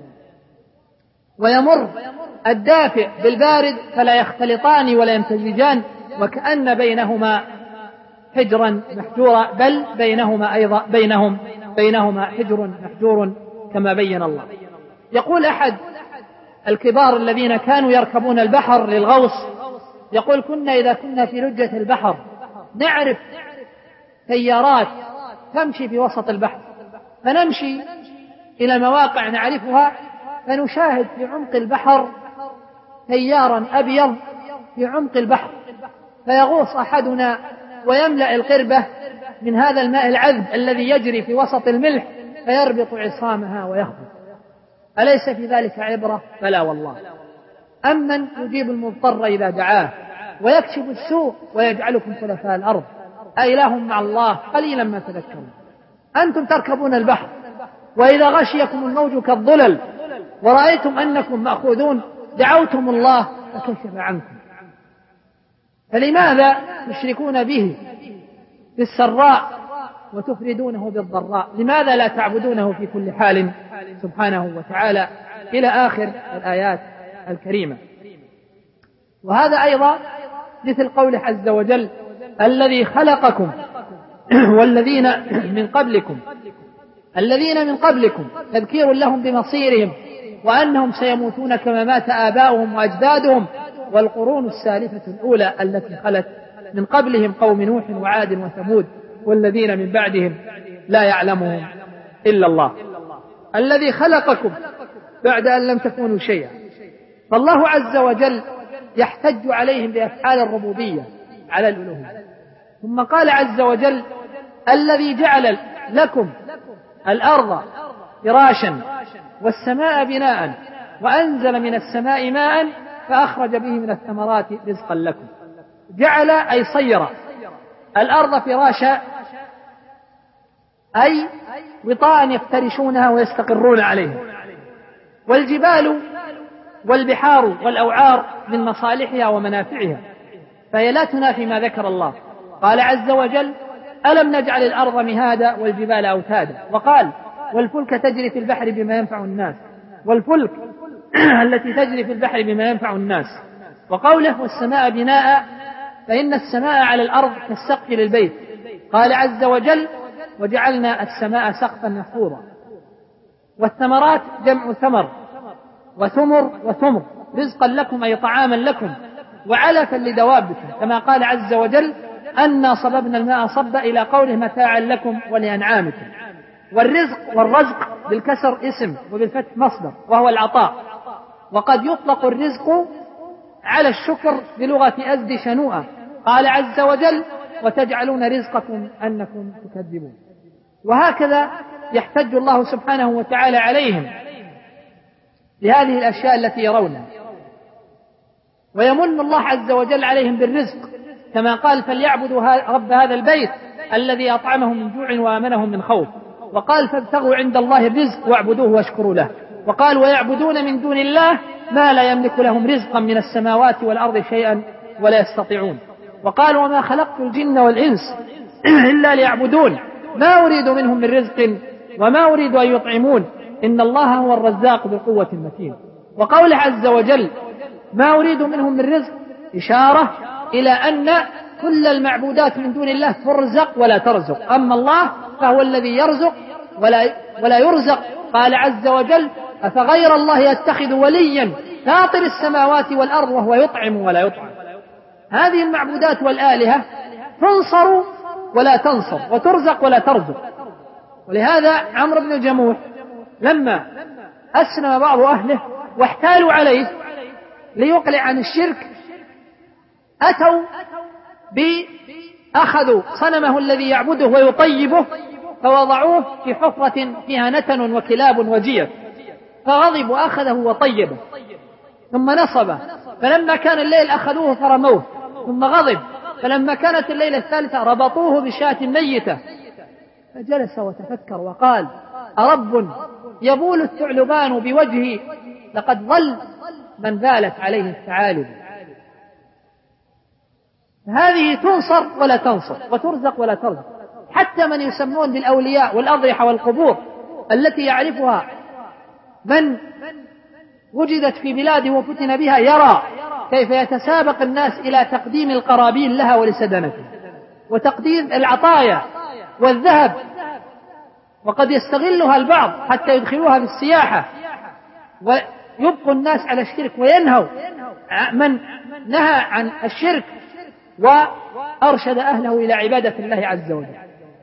ويمر الدافئ بالبارد فلا يختلطان ولا يمتزجان وكأن بينهما حجرا محجورا بل بينهما أيضا بينهم بينهما حجر محجور كما بين الله. يقول أحد الكبار الذين كانوا يركبون البحر للغوص يقول كنا إذا كنا في لجة البحر نعرف سيارات تمشي في وسط البحر فنمشي إلى مواقع نعرفها فنشاهد في عمق البحر سيارا أبيض في عمق البحر فيغوص أحدنا ويملأ القربة من هذا الماء العذب الذي يجري في وسط الملح فيربط عصامها ويخبط. أليس في ذلك عبرة؟ فلا والله. أمن يجيب المضطر إذا دعاه ويكشف السوء ويجعلكم خلفاء الأرض أإله مع الله قليلا ما تذكرون. أنتم تركبون البحر وإذا غشيكم الموج كالظلل ورأيتم أنكم مأخوذون دعوتم الله فكشف عنكم. فلماذا تشركون به بالسراء وتفردونه بالضراء؟ لماذا لا تعبدونه في كل حال سبحانه وتعالى إلى آخر الآيات الكريمة. وهذا أيضا مثل قوله عز وجل الذي خلقكم والذين من قبلكم الذين من قبلكم تذكير لهم بمصيرهم وأنهم سيموتون كما مات آباؤهم وأجدادهم والقرون السالفة الأولى التي خلت من قبلهم قوم نوح وعاد وثمود والذين من بعدهم لا يعلمهم إلا الله. الذي خلقكم بعد أن لم تكونوا شيئا. فالله عز وجل يحتج عليهم بأفعال الربوبية على الألوهية. ثم قال عز وجل الذي جعل لكم الأرض فراشا والسماء بناء وأنزل من السماء ماء فأخرج به من الثمرات رزقا لكم. جعل أي صير الأرض فراشا أي وطاء يفترشونها ويستقرون عليها، والجبال والبحار والأوعار من مصالحها ومنافعها، فهي لا تنافي ما ذكر الله. قال عز وجل ألم نجعل الأرض مهادا والجبال أوتادا، وقال والفلك تجري في البحر بما ينفع الناس، والفلك التي تجري في البحر بما ينفع الناس. وقوله والسماء بناء، فإن السماء على الأرض كالسقف للبيت. قال عز وجل وجعلنا السماء سقفا محفوظا. والثمرات جمع ثمر، وثمر وثمر رزقا لكم أي طعاما لكم وعلفا لدوابكم، كما قال عز وجل أنا صببنا الماء صبا إلى قوله متاعا لكم ولأنعامكم. والرزق والرزق بالكسر اسم وبالفتح مصدر وهو العطاء. وقد يطلق الرزق على الشكر بلغة أزد شنوءة. قال عز وجل وتجعلون رزقكم أنكم تكذبون. وهكذا يحتج الله سبحانه وتعالى عليهم لهذه الأشياء التي يرونها، ويمن الله عز وجل عليهم بالرزق كما قال فليعبدوا رب هذا البيت الذي أطعمهم من جوع وآمنهم من خوف. وقال فابتغوا عند الله الرزق واعبدوه واشكروا له. وقال ويعبدون من دون الله ما لا يملك لهم رزقا من السماوات والأرض شيئا ولا يستطيعون. وقال وما خلقت الجن والإنس إلا ليعبدون ما أريد منهم من رزق وما أريد أن يطعمون إن الله هو الرزاق ذو القوة المتين. وقول عز وجل ما أريد منهم من رزق إشارة إلى أن كل المعبودات من دون الله ترزق ولا ترزق، أما الله فهو الذي يرزق ولا, ولا يرزق. قال عز وجل أفغير الله يتخذ وليا فاطر السماوات والأرض وهو يطعم ولا يطعم. هذه المعبودات والآلهة تنصر ولا تنصر، وترزق ولا ترزق. ولهذا عمرو بن الجموح لما أسلم بعض أهله واحتالوا عليه ليقلع عن الشرك، أتوا بأخذوا صنمه الذي يعبده ويطيبه فوضعوه في حفرة فيها نتن وكلاب وجيف، فغضب وأخذه وطيبه، ثم نصبه، فلما كان الليل أخذوه فرموه، ثم غضب، فلما كانت الليلة الثالثة ربطوه بشاة ميتة، فجلس وتفكر وقال: أرب يبول الثعلبان بوجهي لقد ظل من بالت عليه الثعالب. هذه تنصر ولا تنصر، وترزق ولا ترزق. حتى من يسمون بالأولياء والأضرحة والقبور التي يعرفها من وجدت في بلاده وفتن بها يرى كيف يتسابق الناس إلى تقديم القرابين لها ولسدنتها، وتقديم العطايا والذهب، وقد يستغلها البعض حتى يدخلوها في السياحة ويبقوا الناس على الشرك، وينهوا من نهى عن الشرك وأرشد أهله إلى عبادة الله عز وجل.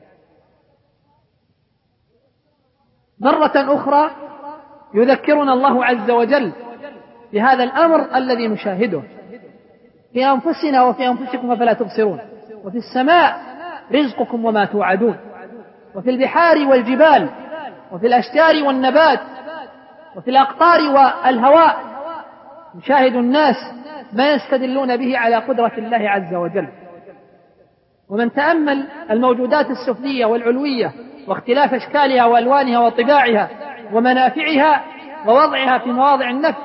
مرة أخرى يذكرنا الله عز وجل بهذا الأمر الذي نشاهده في أنفسنا وفي أنفسكم فلا تبصرون: وفي السماء رزقكم وما توعدون، وفي البحار والجبال، وفي الأشجار والنبات، وفي الأقطار والهواء. يشاهد الناس ما يستدلون به على قدرة الله عز وجل. ومن تأمل الموجودات السفلية والعلوية واختلاف أشكالها وألوانها وطباعها ومنافعها ووضعها في مواضع النفع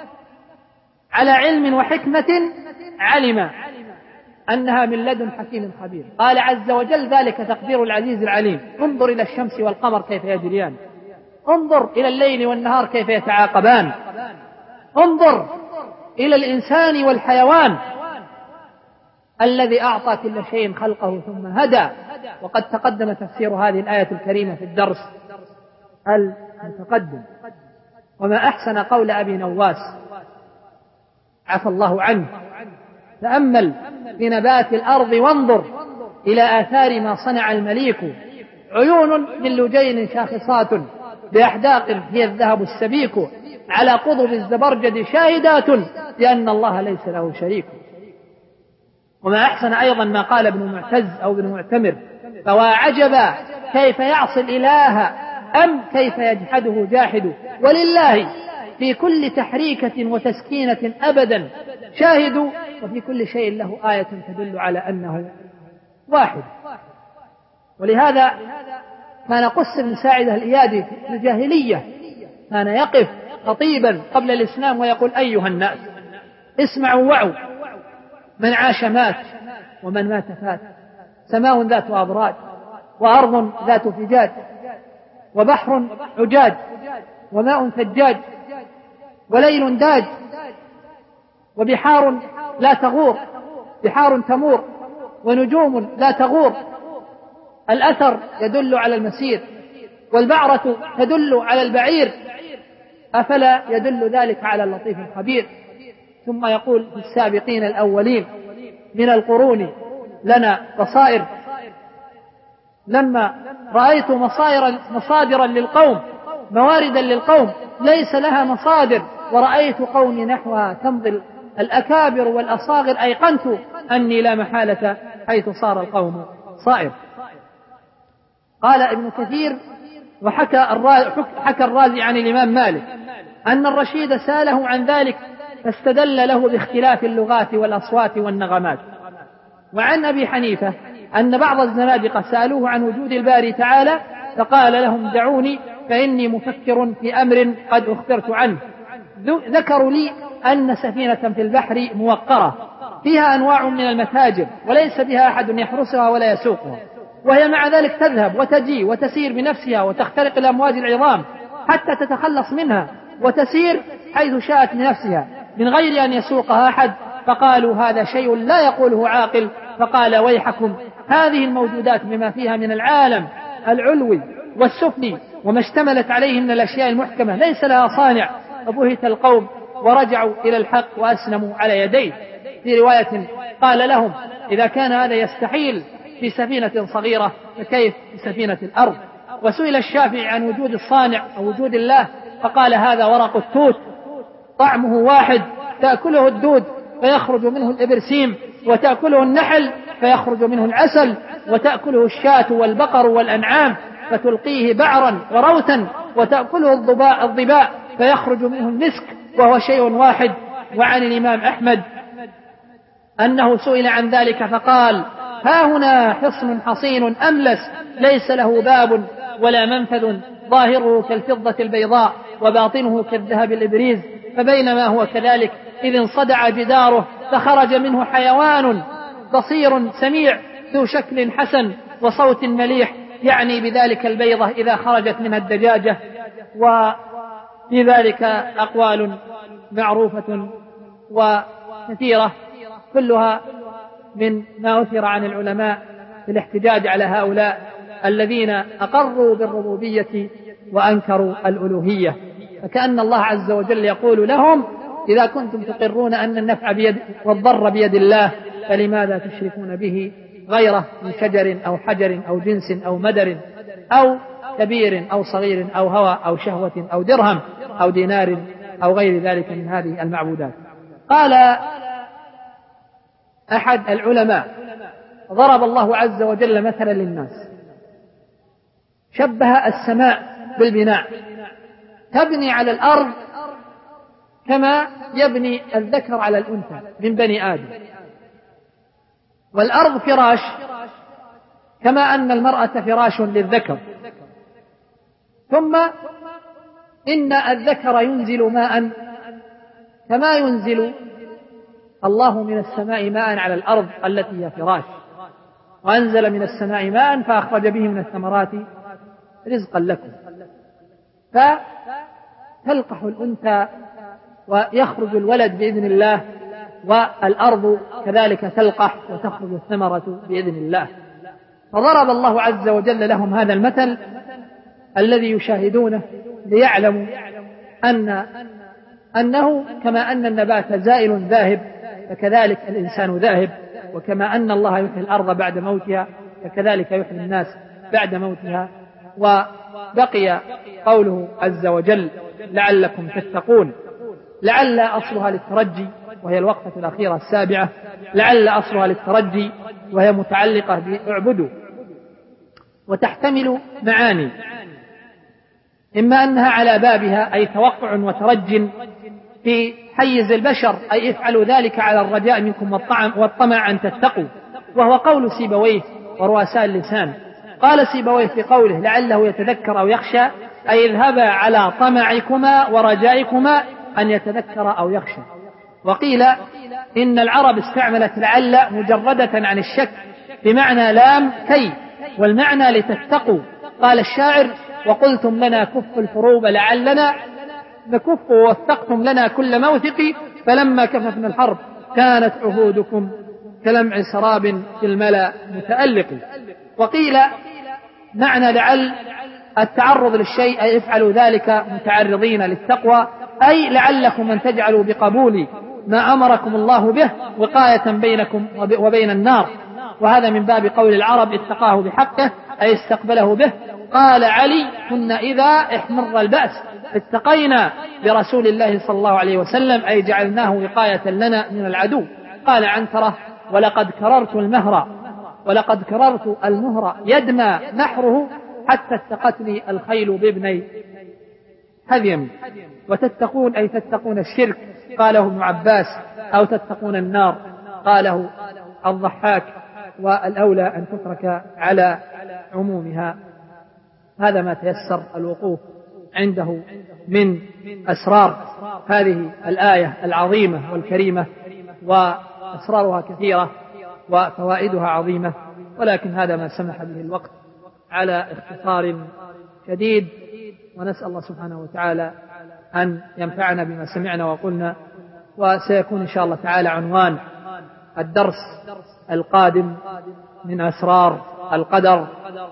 على علم وحكمة، علم أنها من لدن حكيم خبير. قال عز وجل: ذلك تقدير العزيز العليم. انظر إلى الشمس والقمر كيف يجريان، انظر إلى الليل والنهار كيف يتعاقبان، انظر إلى الإنسان والحيوان الذي أعطى كل شيء خلقه ثم هدى. وقد تقدم تفسير هذه الآية الكريمة في الدرس المتقدم. وما أحسن قول أبي نواس عفى الله عنه: تأمل في نبات الأرض وانظر إلى آثار ما صنع المليك، عيون من لجين شاخصات بأحداق هي الذهب السبيك، على قضب الزبرجد شاهدات بأن الله ليس له شريك. وما أحسن أيضا ما قال ابن معتز أو ابن معتمر: فوا عجبا كيف يعصي الإله أم كيف يجحده جاحد، ولله في كل تحريكة وتسكينة أبدا شاهد، وفي كل شيء له آية تدل على أنه واحد. ولهذا كان قس بن ساعدة الإيادي في الجاهلية كان يقف خطيبا قبل الإسلام ويقول: أيها الناس اسمعوا وعوا، من عاش مات ومن مات فات، سماء ذات أبراج، وأرض ذات فجاج، وبحر عجاج، وماء ثجاج، وليل داج، وبحار لا تغور، بحار تمور، ونجوم لا تغور. الأثر يدل على المسير، والبعرة تدل على البعير، أفلا يدل ذلك على اللطيف الخبير. ثم يقول: في السابقين الأولين من القرون لنا بصائر، لما رأيت مصائر مصادرا للقوم، مواردا للقوم ليس لها مصادر، ورأيت قومي نحوها تمضي الأكابر والأصاغر، أيقنت أني لا محالة حيث صار القوم صائر. قال ابن كثير: وحكى حكى الرازي عن الإمام مالك أن الرشيد سأله عن ذلك فاستدل له باختلاف اللغات والأصوات والنغمات. وعن أبي حنيفة أن بعض الزنادقة سألوه عن وجود الباري تعالى فقال لهم: دعوني فإني مفكر في أمر قد أخبرت عنه. ذكروا لي أن سفينة في البحر موقرة فيها أنواع من المتاجر وليس بها أحد يحرسها ولا يسوقها، وهي مع ذلك تذهب وتجي وتسير بنفسها وتخترق الأمواج العظام حتى تتخلص منها وتسير حيث شاءت بنفسها من غير أن يسوقها أحد. فقالوا: هذا شيء لا يقوله عاقل. فقال: ويحكم، هذه الموجودات بما فيها من العالم العلوي والسفلي وما اشتملت عليه من الأشياء المحكمة ليس لها صانع. فبهت القوم ورجعوا إلى الحق وأسلموا على يديه. في رواية قال لهم: إذا كان هذا يستحيل في سفينة صغيرة فكيف في سفينة الأرض؟ وسئل الشافعي عن وجود الصانع أو وجود الله فقال: هذا ورق التوت طعمه واحد، تأكله الدود فيخرج منه الإبرسيم، وتأكله النحل فيخرج منه العسل، وتأكله الشاة والبقر والأنعام فتلقيه بعرا وروتا، وتأكله الضباء فيخرج منه المسك، وهو شيء واحد. وعن الإمام أحمد أنه سئل عن ذلك فقال: ها هنا حصن حصين أملس ليس له باب ولا منفذ، ظاهره كالفضة البيضاء وباطنه كالذهب الإبريز، فبينما هو كذلك إذ انصدع جداره فخرج منه حيوان بصير سميع ذو شكل حسن وصوت مليح، يعني بذلك البيضة إذا خرجت منها الدجاجة. وفي ذلك أقوال معروفة وكثيرة كلها من ما أثر عن العلماء في الاحتجاج على هؤلاء الذين أقروا بالربوبية وأنكروا الألوهية. فكأن الله عز وجل يقول لهم: إذا كنتم تقرون أن النفع بيد والضر بيد الله فلماذا تشركون به غيره من شجر أو حجر أو جنس أو مدر أو كبير أو صغير أو هوى أو شهوة أو درهم أو دينار أو غير ذلك من هذه المعبودات. قال أحد العلماء: ضرب الله عز وجل مثلا للناس، شبه السماء بالبناء، تبني على الأرض كما يبني الذكر على الأنثى من بني آدم، والأرض فراش كما أن المرأة فراش للذكر، ثم إن الذكر ينزل ماء كما ينزل الله من السماء ماء على الأرض التي هي فراش، وأنزل من السماء ماء فأخرج به من الثمرات رزقا لكم، فتلقح الأنثى ويخرج الولد بإذن الله، والأرض كذلك تلقح وتخرج الثمرة بإذن الله. فضرب الله عز وجل لهم هذا المثل الذي يشاهدونه ليعلموا أن أنه كما أن النبات زائل ذاهب فكذلك الإنسان ذاهب، وكما أن الله يحيي الأرض بعد موتها فكذلك يحيي الناس بعد موتها. وبقي قوله عز وجل: لعلكم تتقون. لعل أصلها للترجي وهي الوقفة الأخيرة السابعة، لعل أصلها للترجي وهي متعلقة بأعبدوا، وتحتمل معاني: إما أنها على بابها أي توقع وترج في حيز البشر، أي افعلوا ذلك على الرجاء منكم والطمع أن تتقوا، وهو قول سيبويه ورؤساء اللسان. قال سيبويه في قوله: لعله يتذكر أو يخشى، أي اذهبا على طمعكما ورجائكما أن يتذكر أو يخشى. وقيل إن العرب استعملت لعل مجردة عن الشك بمعنى لام كي، والمعنى لتتقوا. قال الشاعر: وقلتم لنا كف الحروب لعلنا نكف، ووثقتم لنا كل موثق، فلما كففنا الحرب كانت عهودكم كلمع سراب في الملا متألق. وقيل معنى لعل التعرض للشيء، أي افعلوا ذلك متعرضين للتقوى، أي لعلكم أن تجعلوا بقبول ما أمركم الله به وقاية بينكم وبين النار. وهذا من باب قول العرب: اتقاه بحقه، أي استقبله به. قال علي: كنا إذا احمر البأس اتقينا برسول الله صلى الله عليه وسلم، أي جعلناه وقاية لنا من العدو. قال عنترة: ولقد كررت المهر ولقد كررت المهر يدمى نحره حتى اتقتني الخيل بابني هذيم. وتتقون أي تتقون الشرك، قاله ابن عباس، أو تتقون النار، قاله الضحاك، والأولى أن تترك على عمومها. هذا ما تيسر الوقوف عنده من أسرار هذه الآية العظيمة والكريمة، وأسرارها كثيرة وفوائدها عظيمة، ولكن هذا ما سمح به الوقت على اختصار شديد. ونسأل الله سبحانه وتعالى أن ينفعنا بما سمعنا وقلنا. وسيكون إن شاء الله تعالى عنوان الدرس القادم من أسرار القدر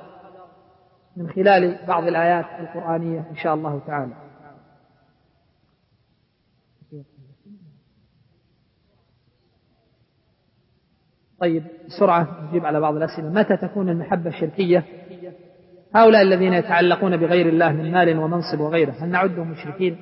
من خلال بعض الآيات القرآنية إن شاء الله تعالى. طيب بسرعة نجيب على بعض الأسئلة. متى تكون المحبة الشركية؟ هؤلاء الذين يتعلقون بغير الله من مال ومنصب وغيره هل نعدهم مشركين؟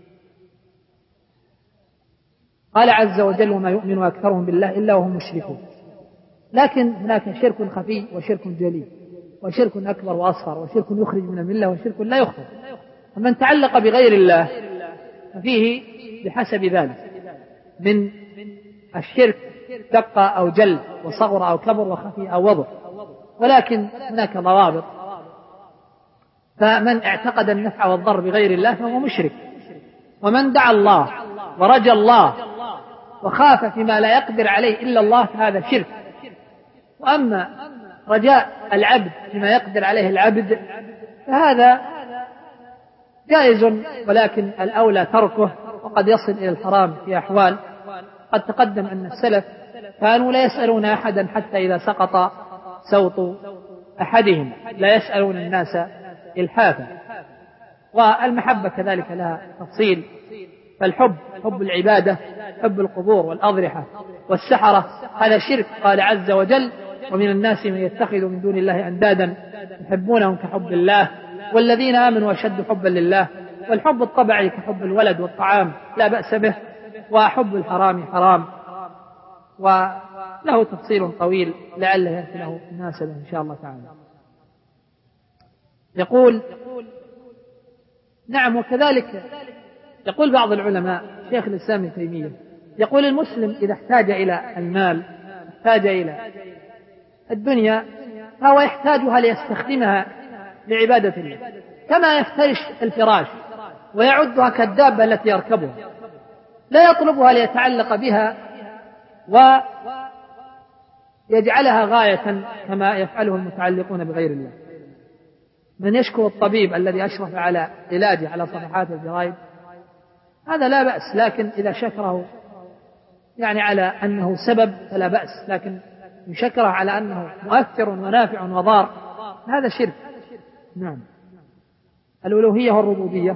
قال عز وجل وما يؤمن أكثرهم بالله إلا وهم مشركون. لكن هناك شرك خفي وشرك جلي وشرك أكبر وأصغر وشرك يخرج من الملة وشرك لا يخرج. ومن تعلق بغير الله ففيه بحسب ذلك من الشرك دقة أو جل وصغر أو كبر وخفي أو وضع، ولكن هناك ضوابط. فمن اعتقد النفع والضر بغير الله فهو مشرك، ومن دعا الله ورجى الله وخاف فيما لا يقدر عليه إلا الله فهذا شرك. وأما رجاء العبد فيما يقدر عليه العبد فهذا جائز، ولكن الأولى تركه، وقد يصل إلى الحرام في أحوال. قد تقدم أن السلف كانوا لا يسألون أحدا حتى إذا سقط صوت أحدهم، لا يسألون الناس إلحافا. والمحبة كذلك لها تفصيل، فالحب حب العبادة، حب القبور والأضرحة والسحرة هذا شرك. قال عز وجل ومن الناس من يتخذ من دون الله أندادا يحبونهم كحب الله والذين آمنوا أشد حبا لله. والحب الطبعي كحب الولد والطعام لا بأس به، وحب الحرام حرام، وله تفصيل طويل لعله يأتي له مناسبة إن شاء الله تعالى. يقول نعم، وكذلك يقول بعض العلماء شيخ الإسلام ابن تيمية يقول المسلم إذا احتاج إلى المال، احتاج إلى الدنيا، فهو يحتاجها ليستخدمها لعبادة الله، كما يفترش الفراش ويعدها كالدابة التي يركبها، لا يطلبها ليتعلق بها ويجعلها غاية كما يفعله المتعلقون بغير الله. من يشكر الطبيب الذي أشرف على علاجه على صفحات الجرائد هذا لا بأس، لكن إذا شكره يعني على أنه سبب فلا بأس، لكن يشكره على أنه مؤثر ونافع وضار هذا شرك. نعم. الألوهية والربوبية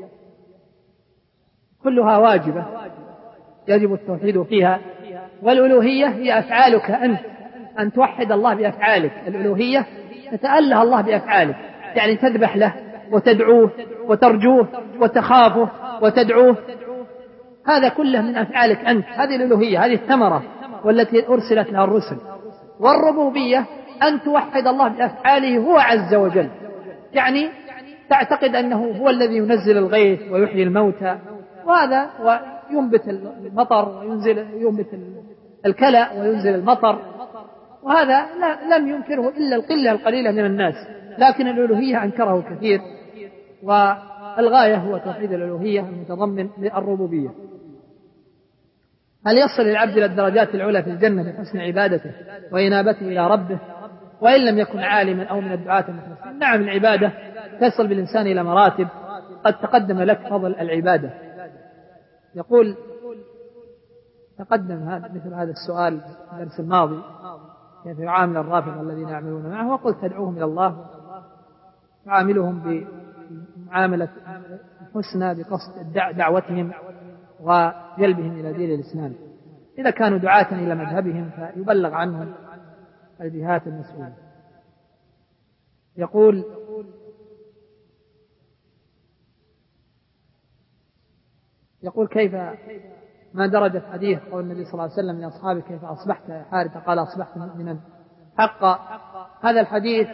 كلها واجبة يجب التوحيد فيها، والألوهية هي أفعالك أنت، أن توحد الله بأفعالك. الألوهية تتأله الله بأفعالك، يعني تذبح له وتدعوه وترجوه وتخافه وتدعوه، هذا كله من أفعالك أنت، هذه الألوهية، هذه الثمرة والتي أرسلت لها الرسل. والربوبية أن توحد الله بأفعاله هو عز وجل، يعني تعتقد أنه هو الذي ينزل الغيث ويحيي الموتى وهذا وينبت المطر وينزل ينبت الكلى وينزل المطر، وهذا لا لم ينكره إلا القلة القليلة من الناس، لكن الألوهية أنكره كثير، والغاية هو توحيد الألوهية المتضمن للربوبية. هل يصل العبد إلى الدرجات العلى في الجنة بحسن عبادته وإنابته إلى ربه وإن لم يكن عالما أو من الدعاة المخلصين؟ نعم، العبادة تصل بالإنسان إلى مراتب، قد تقدم لك فضل العبادة. يقول تقدم هذا مثل هذا السؤال في الدرس الماضي كيف يعامل الرافضة الذين يعملون معه، وقلت تدعوهم إلى الله، تعاملهم بمعاملة حسنى بقصد دعوتهم وجلبهم إلى دين الإسلام. إذا كانوا دعاة إلى مذهبهم فيبلغ عنهم الجهات المسؤولة. يقول يقول كيف ما درجة حديث قول النبي صلى الله عليه وسلم لأصحابه كيف أصبحت يا حارثة؟ قال أصبحت مؤمنا حقا. هذا الحديث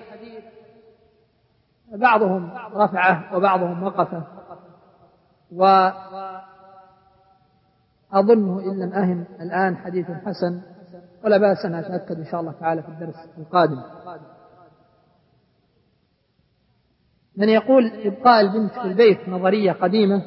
بعضهم رفعه وبعضهم وقفه، وأظنه إن لم أهم الآن حديث حسن، ولا بأس أن أتأكد إن شاء الله تعالى في الدرس القادم. من يقول إبقاء البنت في البيت نظرية قديمة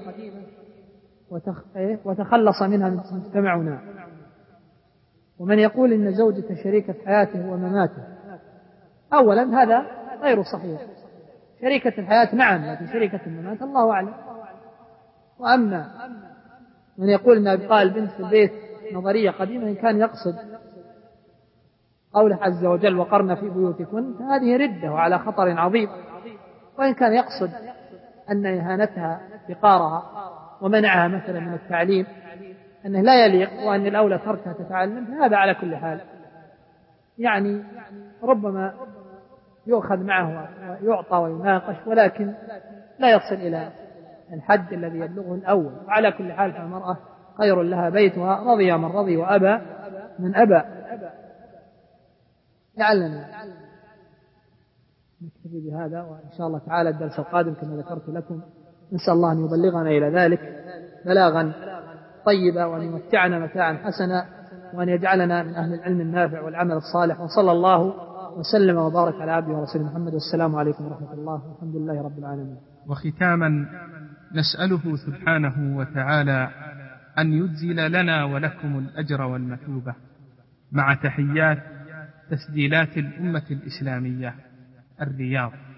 وتخلص منها مجتمعنا، ومن يقول إن زوجة شريكة حياته ومماته. أولا هذا غير صحيح، شريكة الحياة نعم، لكن شريكة الممات الله أعلم. وأما من يقول إن إبقاء البنت في البيت نظرية قديمة إن كان يقصد قوله عز وجل وقرن في بيوتكن فهذه ردة وعلى خطر عظيم، وإن كان يقصد أن إهانتها بقارها ومنعها مثلا من التعليم أنه لا يليق وأن الأولى تركها تتعلم، فهذا على كل حال يعني ربما يؤخذ معه ويعطى ويناقش، ولكن لا يصل إلى الحد الذي يبلغه الأول. وعلى كل حال فالمرأة خير لها بيتها، رضي من رضي وأبى من أبى. لعلنا نكتفي بهذا، وإن شاء الله تعالى الدرس القادم كما ذكرت لكم نسأل الله أن يبلغنا إلى ذلك بلاغا طيبا، وأن يمتعنا متاعا حسنا، وأن يجعلنا من أهل العلم النافع والعمل الصالح. وصلى الله وسلم وبارك على عبده ورسوله محمد، والسلام عليكم ورحمة الله، والحمد لله رب العالمين. وختاما نسأله سبحانه وتعالى أن يجزل لنا ولكم الأجر والمثوبة، مع تحيات تسجيلات الأمة الإسلامية، الرياض.